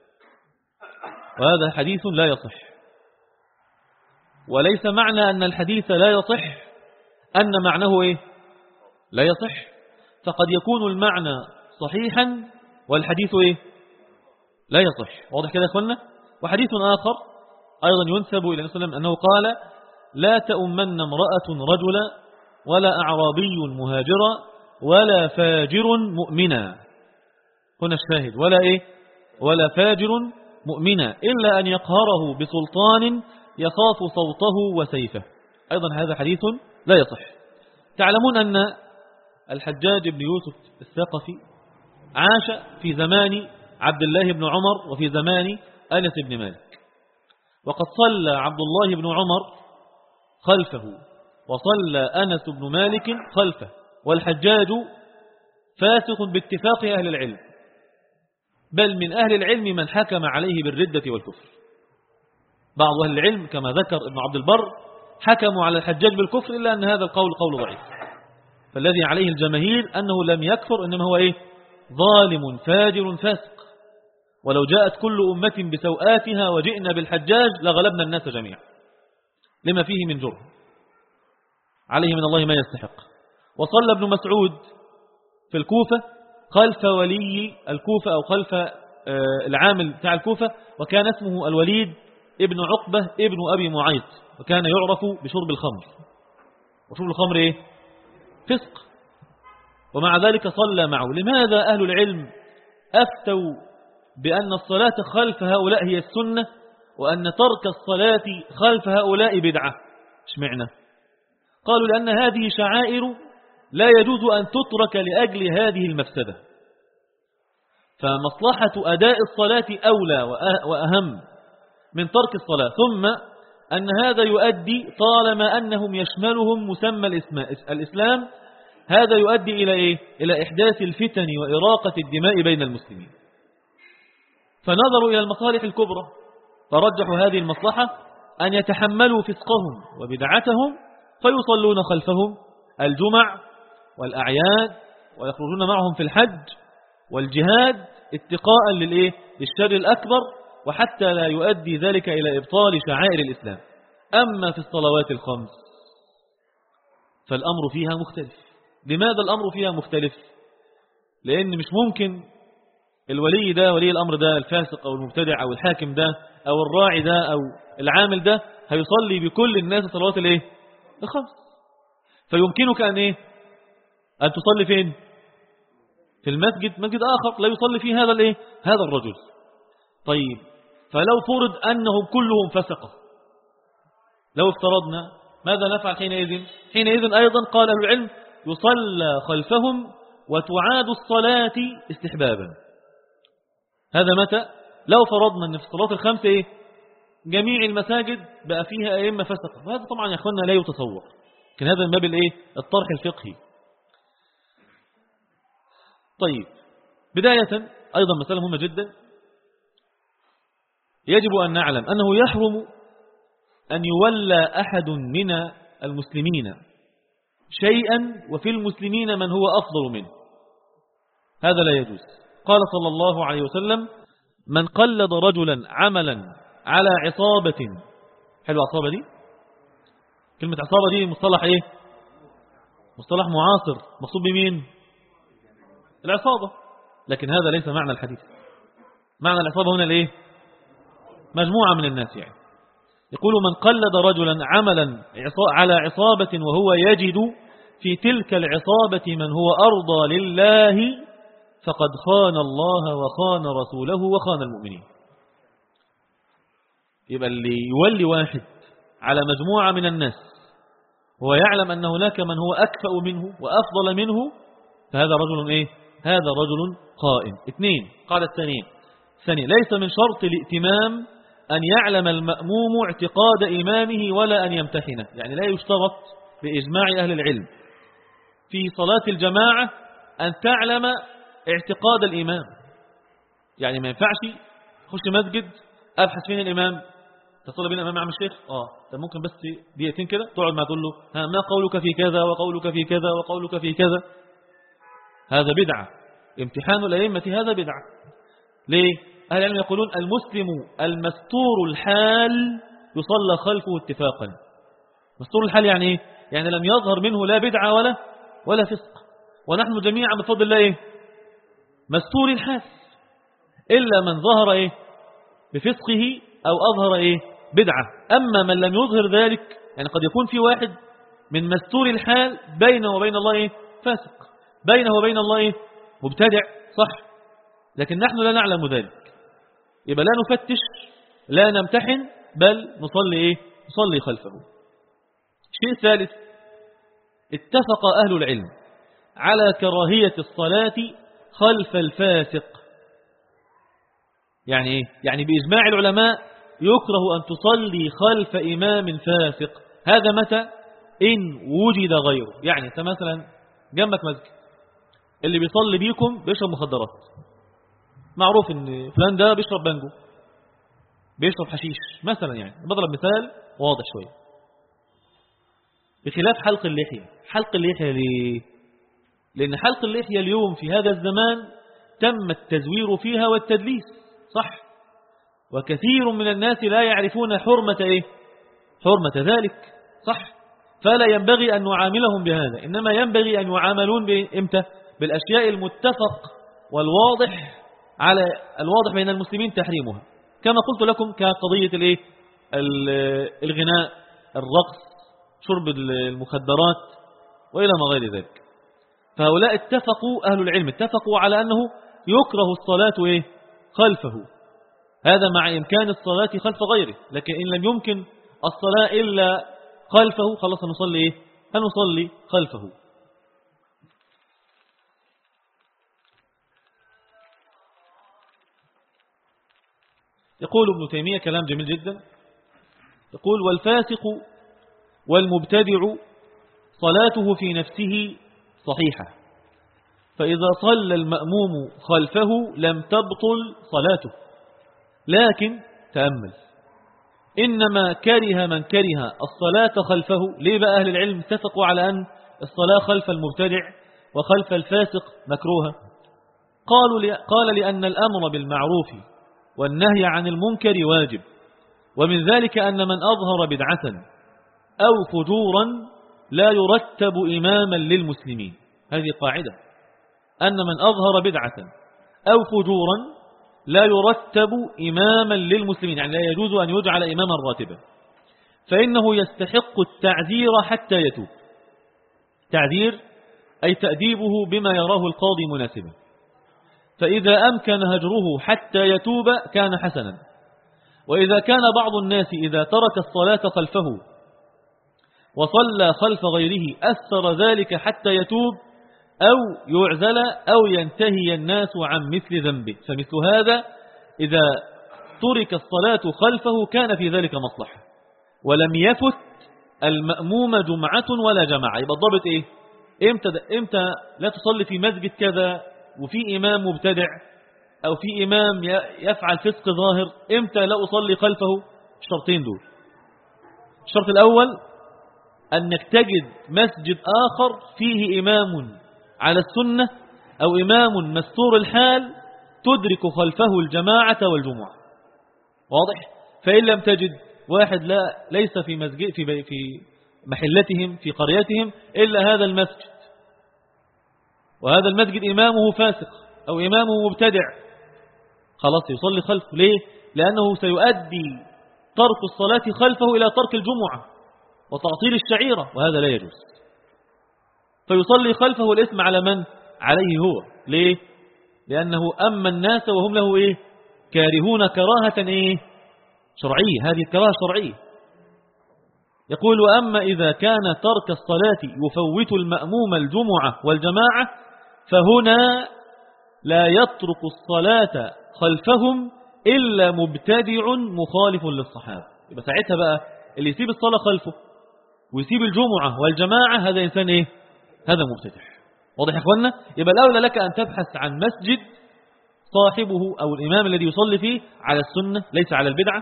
وهذا حديث لا يصح. وليس معنى أن الحديث لا يصح أن معناه لا يصح. فقد يكون المعنى صحيحا والحديث لا يصح. واضح كده يا أخوانا؟ وحديث آخر أيضا ينسب إلى النبي صلى الله عليه وسلم أنه قال لا تؤمن امرأة رجلا ولا أعرابي مهاجرا ولا فاجر مؤمنا. هنا الشاهد ولا فاجر مؤمنا إلا أن يقهره بسلطان يخاف صوته وسيفه. أيضا هذا حديث لا يصح. تعلمون أن الحجاج بن يوسف الثقفي عاش في زمان عبد الله بن عمر وفي زمان أنس بن مالك. وقد صلى عبد الله بن عمر خلفه وصلى أنس بن مالك خلفه. والحجاج فاسق باتفاق أهل العلم، بل من أهل العلم من حكم عليه بالردة والكفر. بعض أهل العلم كما ذكر ابن عبد البر حكموا على الحجاج بالكفر إلا أن هذا القول قول ضعيف. فالذي عليه الجماهير أنه لم يكفر، إنما هو ظالم فاجر فاسق. ولو جاءت كل أمة بسوآتها وجئنا بالحجاج لغلبنا الناس جميعا لما فيه من جرم، عليه من الله ما يستحق. وصلى ابن مسعود في الكوفة خلف ولي الكوفة أو خلف العامل بتاع الكوفة، وكان اسمه الوليد ابن عقبة ابن أبي معيط، وكان يعرف بشرب الخمر. وشرب الخمر فسق، ومع ذلك صلى معه. لماذا أهل العلم أفتوا بأن الصلاة خلف هؤلاء هي السنة وأن ترك الصلاة خلف هؤلاء بدعة؟ اشمعنى؟ قالوا لأن هذه شعائر لا يجوز أن تترك لأجل هذه المفسدة، فمصلحة أداء الصلاة أولى وأهم من ترك الصلاة. ثم أن هذا يؤدي طالما أنهم يشملهم مسمى الإسلام، هذا يؤدي إلى إحداث الفتن وإراقة الدماء بين المسلمين. فنظروا إلى المصالح الكبرى فرجحوا هذه المصلحة أن يتحملوا فسقهم وبدعتهم فيصلون خلفهم الجمع والأعياد ويخرجون معهم في الحج والجهاد اتقاء للشر الأكبر، وحتى لا يؤدي ذلك إلى إبطال شعائر الإسلام. أما في الصلوات الخمس فالأمر فيها مختلف. لماذا الأمر فيها مختلف؟ لأن مش ممكن الولي ده ولي الأمر ده الفاسق أو المبتدع أو الحاكم ده أو الراعي ده أو العامل ده هيصلي بكل الناس صلوات الخمس. فيمكنك أن تصلي فين؟ في المسجد، مسجد آخر لا يصلي فيه هذا الرجل. طيب فلو فرض أنهم كلهم فسقة، لو افترضنا ماذا نفعل حينئذ؟ حينئذ أيضا قال أهل العلم يصلى خلفهم وتعاد الصلاة استحبابا. هذا متى؟ لو فرضنا أن في الصلاة الخمس جميع المساجد بقى فيها أئمة فسقة، وهذا طبعا يا أخوانا لا يتصور. لكن هذا من باب الطرح الفقهي. طيب بداية أيضا مسألة مهمة جدا، يجب أن نعلم أنه يحرم أن يولى أحد من المسلمين شيئا وفي المسلمين من هو أفضل منه، هذا لا يجوز. قال صلى الله عليه وسلم من قلد رجلا عملا على عصابة. حلو عصابة دي، كلمة عصابة دي مصطلح مصطلح معاصر مقصود بمين؟ العصابة. لكن هذا ليس معنى الحديث. معنى العصابة هنا مجموعة من الناس يقول من قلد رجلا عملا على عصابة وهو يجد في تلك العصابة من هو أرضى لله فقد خان الله وخان رسوله وخان المؤمنين. يبقى اللي يولي واحد على مجموعة من الناس هو يعلم أن هناك من هو أكفأ منه وأفضل منه، فهذا رجل إيه؟ هذا رجل قائم. 2 قال الثانية ليس من شرط الائتمام أن يعلم المأموم اعتقاد إمامه ولا أن يمتحنه. يعني لا يشترط بإجماع أهل العلم في صلاة الجماعة أن تعلم اعتقاد الإمام. يعني ما ينفعش خش مسجد أبحث فين الإمام، تصلي بين الإمام عم الشيخ طب ممكن بس دقيقتين كده تقعد ما تقول له ما قولك في كذا وقولك في كذا وقولك في كذا. هذا بدعة. امتحان الأئمة هذا بدعة. ليه؟ أهل العلم يقولون المسلم المستور الحال يصلى خلفه اتفاقا. مستور الحال يعني إيه؟ يعني لم يظهر منه لا بدعة ولا فسق، ونحن جميعا بفضل الله إيه؟ مستور الحال، إلا من ظهر إيه؟ بفسقه أو أظهر إيه؟ بدعة. أما من لم يظهر ذلك، يعني قد يكون في واحد من مستور الحال بينه وبين الله إيه؟ فاسق، بينه وبين الله إيه؟ مبتدع، صح، لكن نحن لا نعلم ذلك. يبقى لا نفتش لا نمتحن، بل نصلي إيه؟ نصلي خلفه. شيء ثالث، اتفق أهل العلم على كراهية الصلاة خلف الفاسق. يعني إيه؟ يعني بإجماع العلماء يكره أن تصلي خلف إمام فاسق. هذا متى؟ إن وجد غيره. يعني أنت مثلا جنبك مسجد، اللي بيصلي بيكم بيشرب مخدرات، معروف ان فلان ده بيشرب بانجو، بيشرب حشيش مثلا، يعني بضرب مثال واضح شوية. بخلاف حلق اللحية. حلق اللحية ليه؟ لأن حلق اللحية اليوم في هذا الزمان تم التزوير فيها والتدليس، صح، وكثير من الناس لا يعرفون حرمة إيه؟ حرمة ذلك، صح. فلا ينبغي أن نعاملهم بهذا، إنما ينبغي أن يعاملون بإمتى؟ بالأشياء المتفق والواضح على الواضح بين المسلمين تحريمها، كما قلت لكم كقضية الإيه؟ الغناء، الرقص، شرب المخدرات وإلى ما غير ذلك. فهؤلاء اتفقوا، أهل العلم اتفقوا على أنه يكره الصلاة إيه؟ خلفه. هذا مع إمكان الصلاة خلف غيره، لكن إن لم يمكن الصلاة إلا خلفه خلاص هنصلي إيه؟ هنصلي خلفه. يقول ابن تيمية كلام جميل جدا، يقول والفاسق والمبتدع صلاته في نفسه صحيحة، فإذا صلى المأموم خلفه لم تبطل صلاته، لكن تأمل إنما كره من كره الصلاة خلفه. ليه بقى أهل العلم اتفقوا على أن الصلاة خلف المبتدع وخلف الفاسق مكروهة؟ قال لأن الأمر بالمعروف والنهي عن المنكر واجب، ومن ذلك أن من أظهر بدعة أو فجورا لا يرتب إماما للمسلمين. هذه قاعدة، أن من أظهر بدعة أو فجورا لا يرتب إماما للمسلمين، يعني لا يجوز أن يجعل إماما راتبا، فإنه يستحق التعذير حتى يتوب. تعذير أي تأديبه بما يراه القاضي مناسبا، فإذا أمكن هجره حتى يتوب كان حسنا. وإذا كان بعض الناس إذا ترك الصلاة خلفه وصلى خلف غيره أثر ذلك حتى يتوب أو يعزل أو ينتهي الناس عن مثل ذنبه، فمثل هذا إذا ترك الصلاة خلفه كان في ذلك مصلحة، ولم يفت المأموم جمعة ولا جماعة. يبقى الضابط إيه؟ إمتى لا تصلي في مسجد كذا وفي إمام مبتدع أو في إمام يفعل فسق ظاهر، إمتى لا أصلي خلفه؟ الشرطين دول. الشرط الأول أنك تجد مسجد آخر فيه إمام على السنة أو إمام مستور الحال تدرك خلفه الجماعة والجمعة، واضح؟ فإن لم تجد واحد ليس في مسجد في محلتهم في قريتهم إلا هذا المسجد، وهذا المسجد إمامه فاسق أو إمامه مبتدع، خلاص يصلي خلفه. ليه؟ لأنه سيؤدي ترك الصلاة خلفه إلى ترك الجمعة وتعطيل الشعيرة، وهذا لا يجوز. فيصلي خلفه الإثم على من؟ عليه هو. ليه؟ لأنه أما الناس وهم له إيه؟ كارهون كراهة إيه؟ شرعية، هذه الكراهة شرعية. يقول وأما إذا كان ترك الصلاة يفوت المأموم الجمعة والجماعة فهنا لا يترك الصلاة خلفهم إلا مبتدع مخالف للصحابة. يبقى ساعتها بقى اللي يسيب الصلاة خلفه ويسيب الجمعة والجماعة هذا إنسان إيه؟ هذا مبتدع. واضح يا أخوانا؟ يبقى الأولى لك أن تبحث عن مسجد صاحبه أو الإمام الذي يصلي فيه على السنة ليس على البدعة،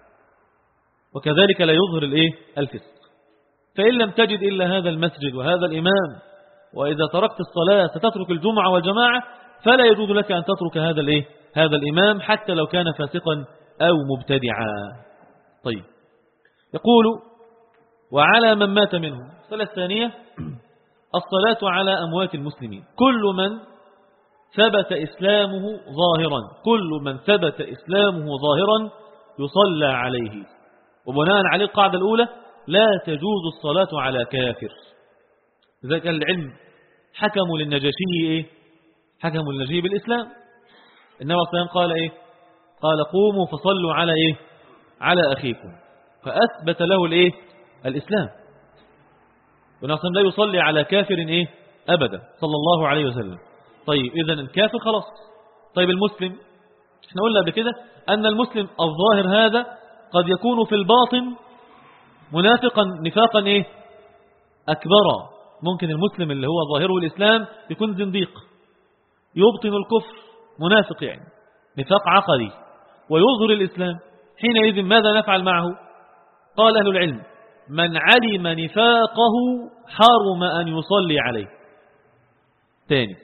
وكذلك لا يظهر الإيه؟ الفسق. فإن لم تجد إلا هذا المسجد وهذا الإمام، وإذا تركت الصلاة ستترك الجمعة والجماعة، فلا يجوز لك أن تترك هذا الإيه؟ هذا الإمام حتى لو كان فاسقا أو مبتدعا. طيب، يقول وعلى من مات منهم. الصلاة الثانية الصلاة على أموات المسلمين. كل من ثبت إسلامه ظاهرا، كل من ثبت إسلامه ظاهرا يصلى عليه. وبناء عليه القاعدة الأولى لا تجوز الصلاة على كافر. لذلك العلم حكموا للنجاشي إيه؟ حكموا للنجاشي بالإسلام. النبي صلى الله عليه وسلم قال إيه؟ قال قوموا فصلوا على إيه؟ على أخيكم، فأثبت له الإيه؟ الإسلام. والنبي صلى الله عليه وسلم لا يصلي على كافر إيه؟ أبدا صلى الله عليه وسلم. طيب إذن الكافر خلاص. طيب المسلم، احنا قلنا قبل كده أن المسلم الظاهر هذا قد يكون في الباطن منافقا نفاقا إيه؟ أكبر. ممكن المسلم اللي هو ظاهره الإسلام يكون زنديق يبطن الكفر، منافق يعني نفاق عقدي، ويظهر الإسلام. حينئذ ماذا نفعل معه؟ قال أهل العلم من علم نفاقه حرم أن يصلي عليه. ثاني،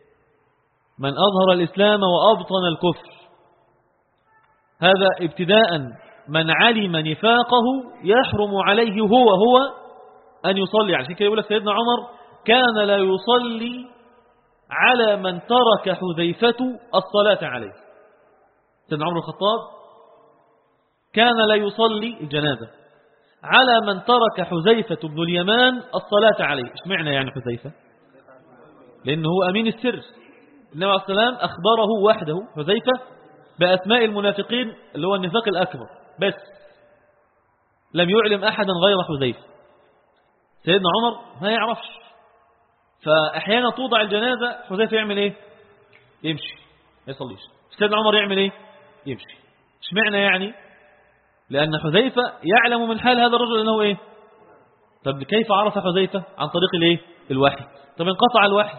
من أظهر الإسلام وأبطن الكفر، هذا ابتداء من علم نفاقه يحرم عليه هو أن يصلي. عشان كده يقول لك سيدنا عمر كان لا يصلي على من ترك حذيفة الصلاة عليه. سيدنا عمر الخطاب كان لا يصلي الجنازة على من ترك حذيفة بن اليمان الصلاة عليه. ايش معنى يعني حذيفة؟ لأنه هو أمين السر. النبي عليه السلام أخبره وحده حذيفة بأسماء المنافقين اللي هو النفاق الأكبر، بس لم يعلم أحدا غير حذيفة. سيدنا عمر ما يعرفش، فأحيانا توضع الجنازة حذيفة يعمل إيه؟ يمشي ما يصليش. سيدنا عمر يعمل إيه؟ يمشي. ايش معنى يعني؟ لأن حذيفة يعلم من حال هذا الرجل أنه إيه؟ طب كيف عرف حذيفة؟ عن طريق الإيه؟ الوحي. طب انقطع الوحي،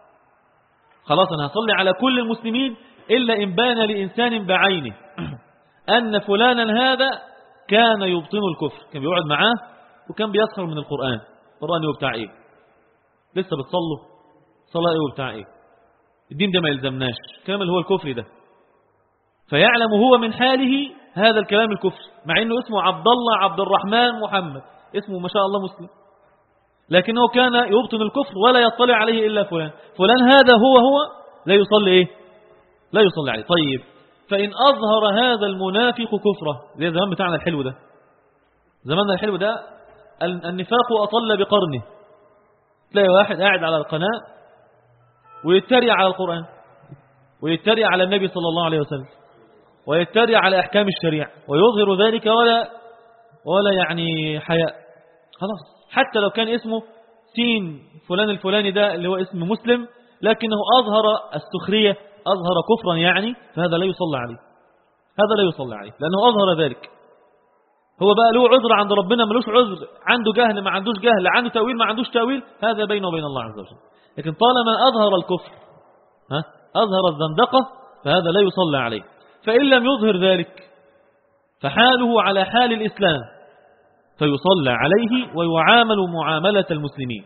خلاص أنا هصلي على كل المسلمين إلا إن بان لإنسان بعينه أن فلانا هذا كان يبطن الكفر، كان بيقعد معاه وكان بيسخر من القرآن. القرآن هو بتاع إيه؟ لسه بتصلوا صلاة إيه وبتاع إيه؟ الدين ده ما يلزمناش، الكلام اللي هو الكفر ده. فيعلم هو من حاله هذا الكلام الكفر، مع إنه اسمه عبد الله عبد الرحمن محمد، اسمه ما شاء الله مسلم، لكنه كان يبطن الكفر ولا يطلع عليه إلا فلان هذا هو لا يصلي إيه؟ لا يصلي عليه. طيب فإن أظهر هذا المنافق كفره، زي زمان بتاعنا الحلو ده، زماننا الحلو ده النفاق أطل بقرنه. تلاقي واحد قاعد على القناة ويتريق على القرآن ويتريق على النبي صلى الله عليه وسلم ويتريق على أحكام الشريعة ويظهر ذلك ولا يعني حياء. خلاص، حتى لو كان اسمه سين فلان الفلاني ده اللي هو اسم مسلم، لكنه أظهر السخرية، أظهر كفرا يعني، فهذا لا يصلى عليه، هذا لا يصلى عليه لأنه أظهر ذلك. هو بقى له عذر عند ربنا، ملوش عذر، عنده جهل ما عندوش جهل، عنده تأويل ما عندوش تأويل، هذا بينه وبين الله عز وجل. لكن طالما أظهر الكفر أظهر الزندقة فهذا لا يصلى عليه. فإن لم يظهر ذلك فحاله على حال الإسلام، فيصلى عليه ويعامل معاملة المسلمين.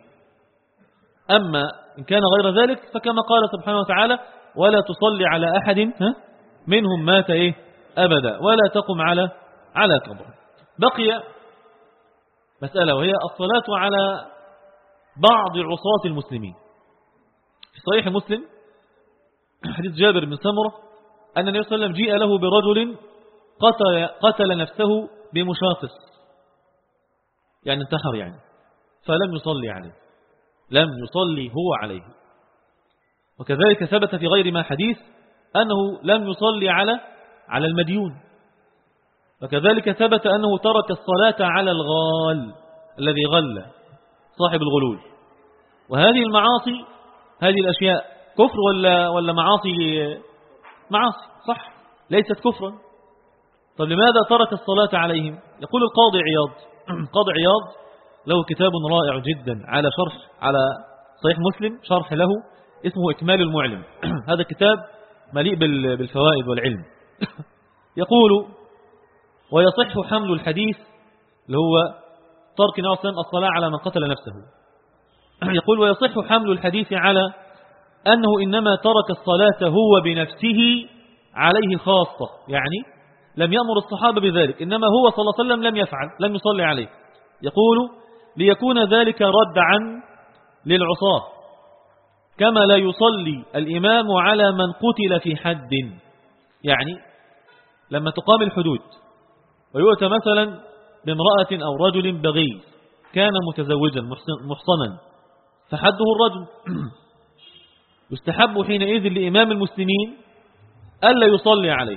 أما إن كان غير ذلك فكما قال سبحانه وتعالى ولا تصلي على أحد منهم مات إيه؟ أبدا ولا تقم على قبر. بقي مسألة وهي الصلاة على بعض عصاة المسلمين. في صحيح مسلم حديث جابر بن سمرة أن النبي صلى الله عليه وسلم جيء له برجل قتل نفسه بمشاقص، يعني انتحر يعني، فلم يصلي عليه، لم يصلي هو عليه. وكذلك ثبت في غير ما حديث أنه لم يصلي على المديون. وكذلك ثبت أنه ترك الصلاة على الغال الذي غل، صاحب الغلول. وهذه المعاصي، هذه الأشياء كفر ولا معاصي؟ معاصي صح، ليست كفرا. طب لماذا ترك الصلاة عليهم؟ يقول القاضي عياض، قاضي عياض له كتاب رائع جدا على شرح على صحيح مسلم، شرح له اسمه إكمال المعلم. هذا الكتاب مليء بالفوائد والعلم. يقول: ويصح حمل الحديث اللي هو ترك النبي صلى الله عليه وسلم الصلاة على من قتل نفسه. يقول: ويصح حمل الحديث على أنه إنما ترك الصلاة هو بنفسه عليه خاصة، يعني لم يأمر الصحابة بذلك، إنما هو صلى الله عليه وسلم لم يفعل، لم يصلي عليه. يقول: ليكون ذلك ردعا للعصاة، كما لا يصلي الإمام على من قتل في حد. يعني لما تقام الحدود ويؤتى مثلا بامرأة أو رجل بغي كان متزوجا محصنا فحده الرجل، يستحب حينئذ لإمام المسلمين ألا يصلي عليه.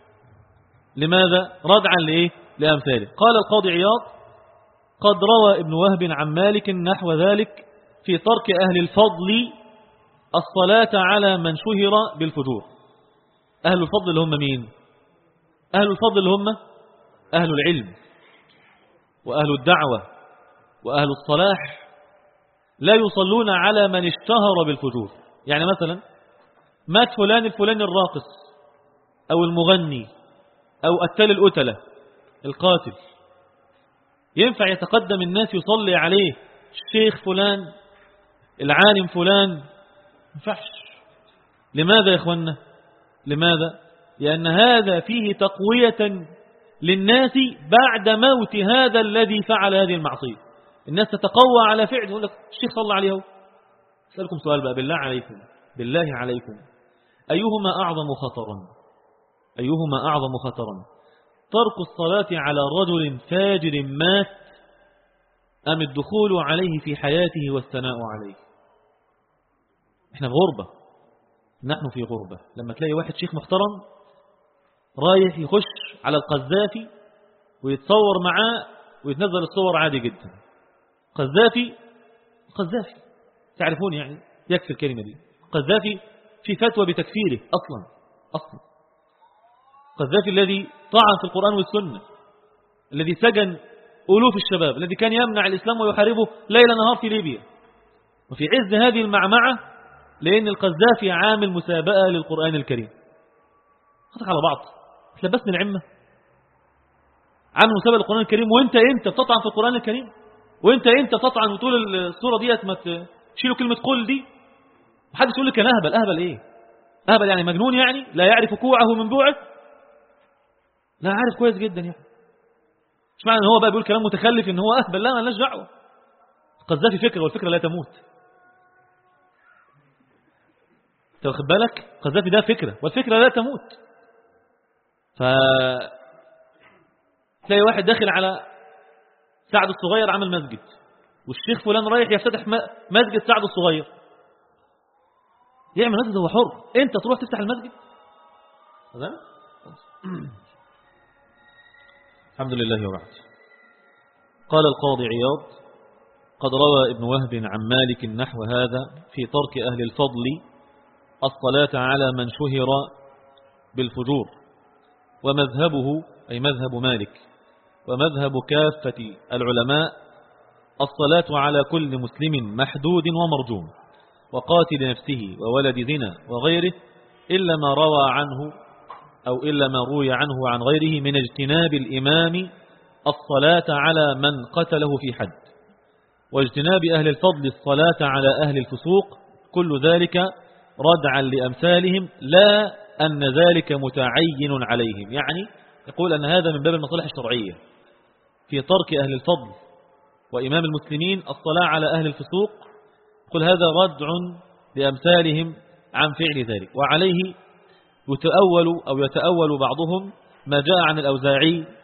لماذا؟ ردعا لإيه؟ لأمثاله. قال القاضي عياض: قد روى ابن وهب عن مالك نحو ذلك في ترك أهل الفضل الصلاة على من شهر بالفجور. أهل الفضل اللي هم مين؟ أهل الفضل اللي هم أهل العلم وأهل الدعوة وأهل الصلاح، لا يصلون على من اشتهر بالفجور. يعني مثلا مات فلان الفلاني الراقص أو المغني أو التل الأتلة القاتل، ينفع يتقدم الناس يصلي عليه الشيخ فلان العالم فلان؟ ما ينفعش. لماذا يا إخوانا؟ لماذا؟ لأن هذا فيه تقوية للناس بعد موت هذا الذي فعل هذه المعصية. الناس تتقوى على فعله، يقول لك الشيخ صلى عليه. أسألكم سؤال بقى بالله عليكم، بالله عليكم، أيهما أعظم خطرا؟ أيهما أعظم خطرا؟ ترك الصلاة على رجل فاجر مات أم الدخول عليه في حياته والثناء عليه؟ احنا في غربة، نحن في غربة. لما تلاقي واحد شيخ محترم رايح يخش على القذافي ويتصور معاه ويتنزل الصور عادي جدا. قذافي تعرفون يعني، يكفي الكلمة دي. قذافي في فتوى بتكفيره أصلا. قذافي الذي طعن في القرآن والسنة، الذي سجن ألوف الشباب، الذي كان يمنع الإسلام ويحاربه ليل نهار في ليبيا. وفي عز هذه المعمعة لأن القذافي عامل مسابقة للقرآن الكريم. خطك على بعض، تلبسني العمة، عامل مسابقة للقرآن الكريم، وانت بتطعن في القرآن الكريم، وانت بتطعن وتقول السورة ديت ما تشيلوا كلمة قل دي. محدش يقول لك انا اهبل ايه؟ اهبل يعني مجنون، يعني لا يعرف كوعه من بوعه. لا، عارف كويس جدا يعني. مش معنى ان هو بقى بيقول كلام متخلف ان هو اهبل، لا، مالناش دعوه. القذافي فكره والفكره لا تموت. انت واخد بالك؟ القذافي ده فكره والفكره لا تموت. تلاقي واحد داخل على سعد الصغير عمل مسجد، والشيخ فلان رايح يفتتح مسجد سعد الصغير. يعمل مسجد هو حر، انت تروح تفتح المسجد؟ الحمد لله وبعد. قال القاضي عياض: قد روى ابن وهب عن مالك نحو هذا في ترك أهل الفضل الصلاة على من شهر بالفجور. ومذهبه أي مذهب مالك ومذهب كافة العلماء الصلاة على كل مسلم محدود ومرجوم وقاتل نفسه وولد زنا وغيره، إلا ما روى عنه أو إلا ما روي عنه عن غيره من اجتناب الإمام الصلاة على من قتله في حد، واجتناب أهل الفضل الصلاة على أهل الفسوق، كل ذلك ردعا لأمثالهم، لا أن ذلك متعين عليهم. يعني يقول أن هذا من باب المصالح الشرعية في ترك أهل الفضل وإمام المسلمين الصلاة على أهل الفسوق، يقول هذا ردع لأمثالهم عن فعل ذلك. وعليه يتأول بعضهم ما جاء عن الأوزاعي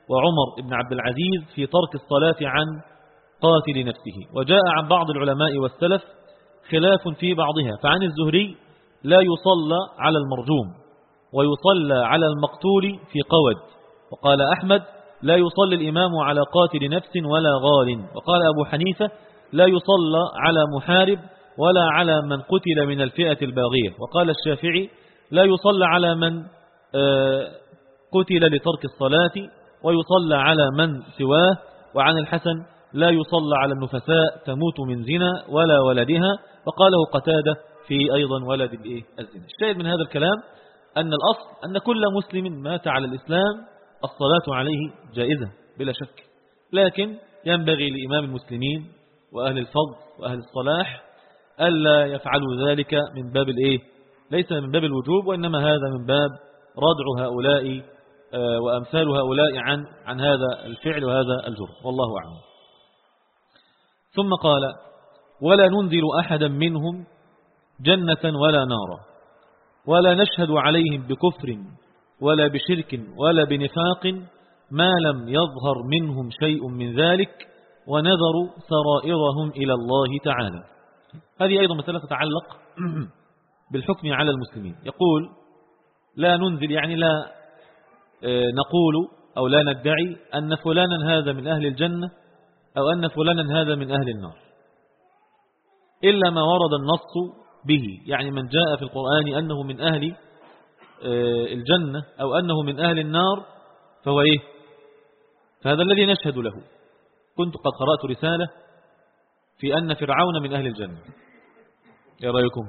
وعمر بن عبد العزيز في ترك الصلاة عن قاتل نفسه. وجاء عن بعض العلماء والسلف خلاف في بعضها، فعن الزهري لا يصلى على المرجوم ويصلى على المقتول في قود. وقال أحمد لا يصلي الإمام على قاتل نفس ولا غال. وقال أبو حنيفة لا يصلى على محارب ولا على من قتل من الفئة الباغية. وقال الشافعي لا يصلى على من قتل لترك الصلاة ويصلى على من سواه. وعن الحسن لا يصلى على النفساء تموت من زنا ولا ولدها. وقاله قتادة في أيضا ولد الزنا. الشاهد من هذا الكلام أن الأصل أن كل مسلم مات على الإسلام الصلاة عليه جائزة بلا شك، لكن ينبغي لإمام المسلمين وأهل الفضل وأهل الصلاح ألا يفعلوا ذلك من باب ليس من باب الوجوب، وإنما هذا من باب ردع هؤلاء وأمثال هؤلاء عن هذا الفعل وهذا الجرم، والله أعلم. ثم قال ولا ننذر أحدا منهم جنة ولا نارا ولا نشهد عليهم بكفر ولا بشرك ولا بنفاق ما لم يظهر منهم شيء من ذلك ونذر سرائرهم إلى الله تعالى. هذه أيضا مسألة تتعلق بالحكم على المسلمين. يقول لا ننزل، يعني لا نقول أو لا ندعي أن فلانا هذا من أهل الجنة أو أن فلانا هذا من أهل النار إلا ما ورد النص به، يعني من جاء في القرآن أنه من أهل الجنة أو أنه من أهل النار فهو فهذا الذي نشهد له. كنت قد قرأت رسالة في أن فرعون من أهل الجنة، يا رأيكم؟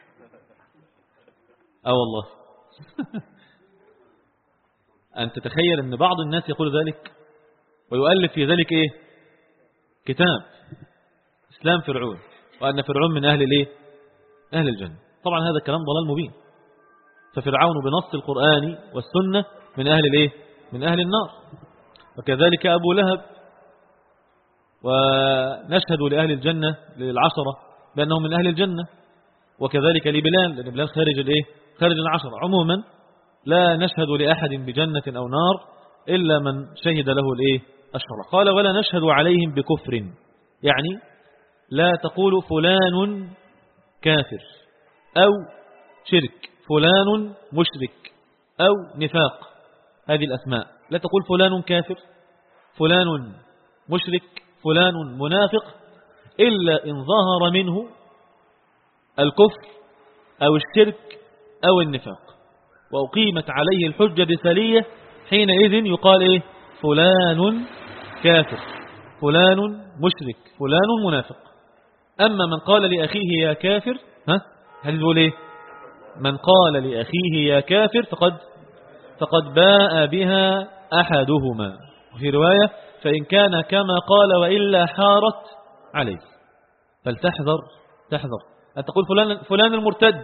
والله أن تتخيل أن بعض الناس يقول ذلك ويؤلف في ذلك كتاب إسلام فرعون، وأن فرعون من أهل أهل الجنة. طبعا هذا الكلام ضلال مبين. ففرعون بنص القرآن والسنة من أهل من أهل النار، وكذلك أبو لهب. ونشهد لأهل الجنة للعشرة بأنهم من أهل الجنة، وكذلك لبلال لأن بلال خارج العشرة. عموما لا نشهد لأحد بجنة أو نار إلا من شهد له الشرع. قال ولا نشهد عليهم بكفر، يعني لا تقول فلان كافر أو شرك، فلان مشرك أو نفاق، هذه الأسماء. لا تقول فلان كافر، فلان مشرك، فلان منافق، إلا إن ظهر منه الكفر أو الشرك أو النفاق وأقيمت عليه الحجة الرسالية، حينئذ يقال فلان كافر، فلان مشرك، فلان منافق. أما من قال لأخيه يا كافر، هل يقول من قال لأخيه يا كافر فقد باء بها أحدهما. وفي رواية فإن كان كما قال وإلا حارت عليه. فلتحذر أن تقول فلان المرتد،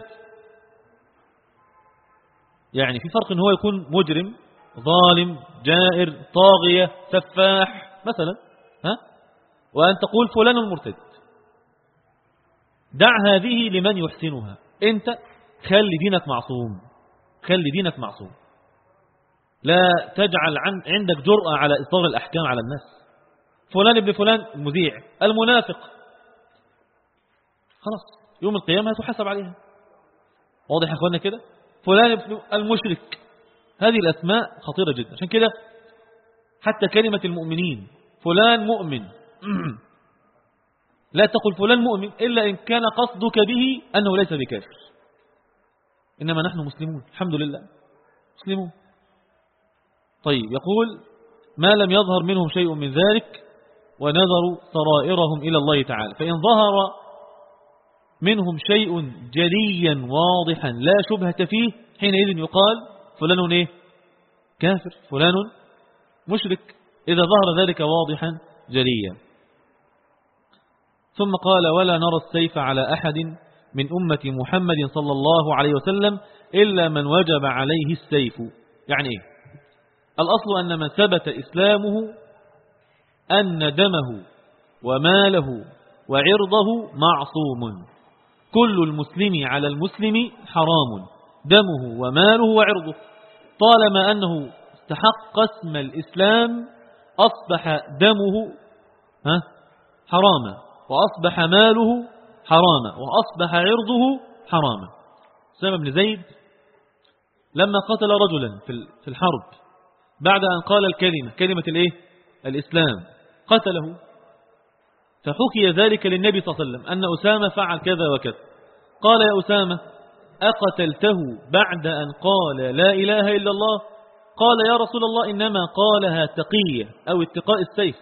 يعني في فرق إن هو يكون مجرم ظالم جائر طاغية سفاح مثلا، وأن تقول فلان المرتد. دع هذه لمن يحسنها، أنت خلي دينك معصوم، لا تجعل عندك جرأة على إصدار الأحكام على الناس. فلان ابن فلان المذيع المنافق، خلاص يوم القيامة هتحاسب عليها. واضح يا أخوانا كده؟ فلان ابن المشرك، هذه الأسماء خطيرة جدا. عشان كده حتى كلمة المؤمنين فلان مؤمن لا تقل فلان مؤمن إلا إن كان قصدك به أنه ليس بكافر. إنما نحن مسلمون الحمد لله، مسلمون. طيب يقول ما لم يظهر منهم شيء من ذلك ونذروا سرائرهم إلى الله تعالى. فإن ظهر منهم شيء جليا واضحا لا شبهة فيه، حينئذ يقال فلان كافر، فلان مشرك، إذا ظهر ذلك واضحا جليا. ثم قال ولا نرى السيف على أحد من أمة محمد صلى الله عليه وسلم إلا من وجب عليه السيف. يعني الأصل أن من ثبت إسلامه أن دمه وماله وعرضه معصوم. كل المسلم على المسلم حرام، دمه وماله وعرضه، طالما أنه استحق اسم الإسلام أصبح دمه حراما، وأصبح ماله حراما، وأصبح عرضه حراما. أسامة بن زيد لما قتل رجلا في الحرب بعد أن قال كلمة الإسلام قتله، فحكي ذلك للنبي صلى الله عليه وسلم أن أسامة فعل كذا وكذا. قال يا أسامة أقتلته بعد أن قال لا إله إلا الله؟ قال يا رسول الله إنما قالها تقية أو اتقاء السيف.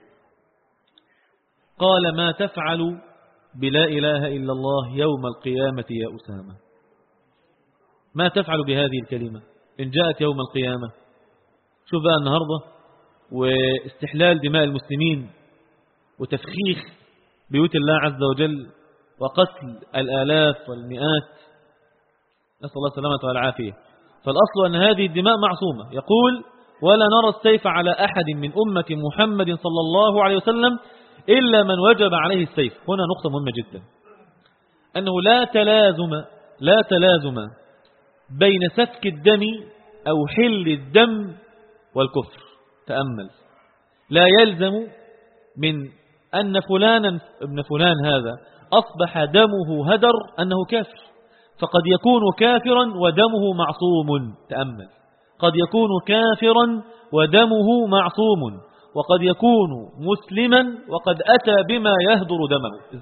قال ما تفعل بلا إله إلا الله يوم القيامة يا أسامة؟ ما تفعل بهذه الكلمة إن جاءت يوم القيامة؟ شوف بقى النهاردة واستحلال دماء المسلمين وتفخيخ بيوت الله عز وجل وقتل الآلاف والمئات، نسأل الله السلامة والعافية. فالأصل أن هذه الدماء معصومة. يقول ولا نرى السيف على أحد من أمة محمد صلى الله عليه وسلم إلا من وجب عليه السيف. هنا نقطة مهمة جدا، أنه لا تلازم بين سفك الدم أو حل الدم والكفر. تأمل، لا يلزم من أن فلانا ابن فلان هذا أصبح دمه هدر أنه كافر، فقد يكون كافرا ودمه معصوم. تأمل، قد يكون كافرا ودمه معصوم، وقد يكون مسلما وقد أتى بما يهدر دمه.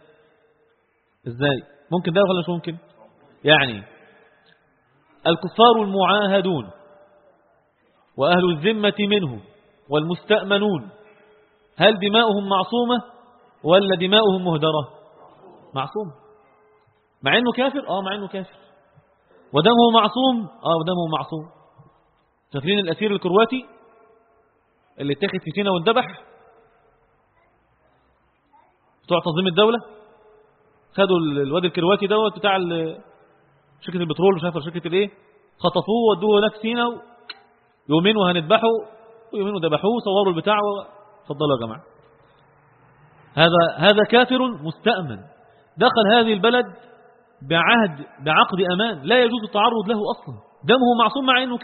إزاي ممكن ده ولا مش ممكن؟ يعني الكفار المعاهدون وأهل الذمة منهم والمستأمنون، هل دماؤهم معصومة ولا دماؤهم مهدرة؟ معصومة، مع أنه كافر. مع أنه كافر. ودمه معصوم. ودمه معصوم. فاكرين الأسير الكرواتي اللي اتخذ في سينا واندبح؟ بتوع تنظيم الدولة خدوا الواد الكرواتي دوت بتاع شركة البترول، مش عارف شركة الايه، خطفوه ودوه هناك سينا، يومين وهنذبحه، ويومين وذبحوه، صوروا البتاع. فضلوا يا جماعة، هذا كافر مستأمن دخل هذه البلد بعقد أمان، لا يجوز التعرض له أصلا. دمه معصوم مع أنه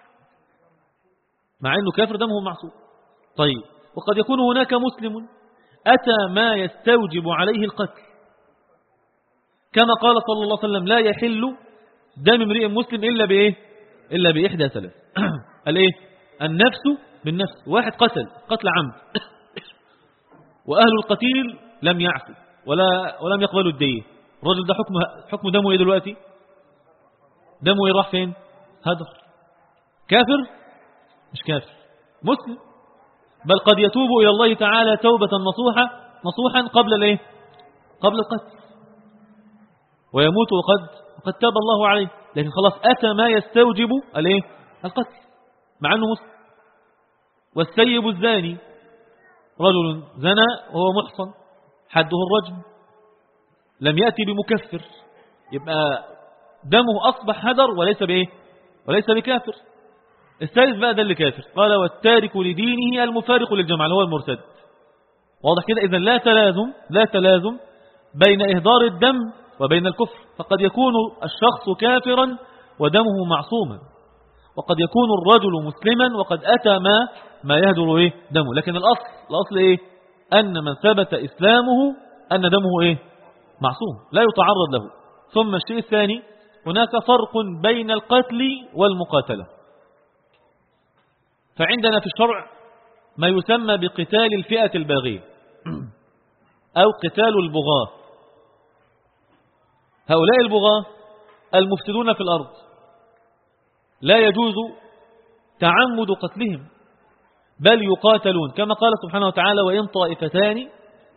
كافر، دمه معصوم. طيب، وقد يكون هناك مسلم أتى ما يستوجب عليه القتل، كما قال صلى الله عليه وسلم لا يحل دم امرئ مسلم إلا بإحدى ثلاث. النفس بالنفس، واحد قتل عمد وأهل القتيل لم يعفوا ولم يقبلوا الدية، الرجل ده حكم دمه ايه دلوقتي؟ دمه راح فين؟ هدر. كافر؟ مش كافر، مسلم، بل قد يتوب إلى الله تعالى توبة نصوحا قبل القتل، ويموت وقد تاب الله عليه، لكن خلاص أتى ما يستوجب القتل مع أنه مسلم. والسيب الزاني رجل زنى وهو محصن حده الرجم، لم يأتي بمكفر، يبقى دمه أصبح هدر وليس بكافر. الثالث بقى ده اللي كافر، قال والتارك لدينه المفارق للجماعة اللي هو المرتد. واضح كده؟ إذن لا تلازم بين إهدار الدم وبين الكفر، فقد يكون الشخص كافرا ودمه معصوما، وقد يكون الرجل مسلما وقد أتى ما يهدر دمه. لكن الأصل أن من ثبت إسلامه أن دمه معصوم لا يتعرض له. ثم الشيء الثاني، هناك فرق بين القتل والمقاتلة. فعندنا في الشرع ما يسمى بقتال الفئة الباغية أو قتال البغاة. هؤلاء البغاة المفسدون في الأرض لا يجوز تعمد قتلهم، بل يقاتلون كما قال سبحانه وتعالى وإن طائفتان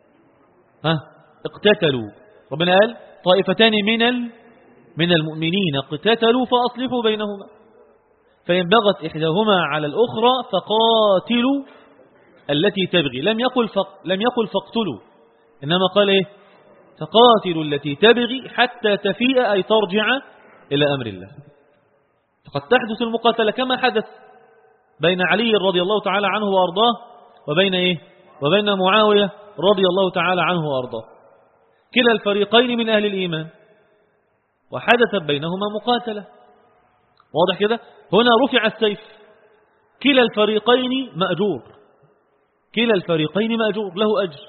اقتتلوا، ربنا قال طائفتان من المؤمنين اقتتلوا فأصلحوا بينهما، فإن بغت إحداهما على الأخرى فقاتلوا التي تبغي. لم يقل فاقتلوا، إنما قال فقاتلوا التي تبغي حتى تفيء، أي ترجع إلى أمر الله. فقد تحدث المقاتلة كما حدث بين علي رضي الله تعالى عنه وأرضاه وبين معاوية رضي الله تعالى عنه وأرضاه، كلا الفريقين من أهل الإيمان، وحدثت بينهما مقاتلة. واضح كده؟ هنا رفع السيف كلا الفريقين مأجور، كلا الفريقين مأجور له أجر،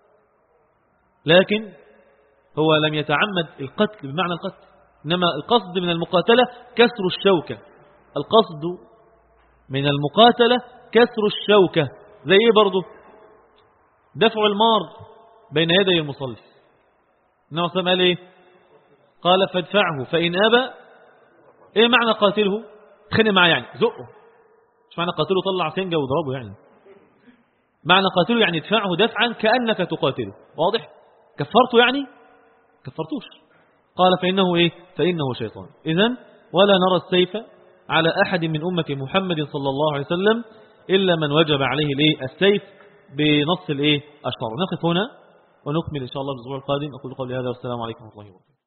لكن هو لم يتعمد القتل بمعنى القتل، إنما القصد من المقاتلة كسر الشوكة، القصد من المقاتلة كسر الشوكة. زي إيه برضه؟ دفع المار بين يدي المصلي. النبي صلى الله عليه وسلم قال إيه؟ قال فادفعه فإن أبى. إيه معنى قاتله؟ خنق معه يعني زقه، مش معنى قاتله طلع سنجة وضربه يعني، معنى قاتله يعني ادفعه دفعا كأنك تقاتله. واضح؟ كفرته يعني؟ كفرتوش. قال فإنه إيه؟ فإنه شيطان. إذن ولا نرى السيف على أحد من أمة محمد صلى الله عليه وسلم إلا من وجب عليه الإيه؟ السيف بنص الإيه؟ الشرع. نقف هنا ونكمل إن شاء الله الأسبوع القادم. أقول قولي هذا والسلام عليكم ورحمة الله وبركاته.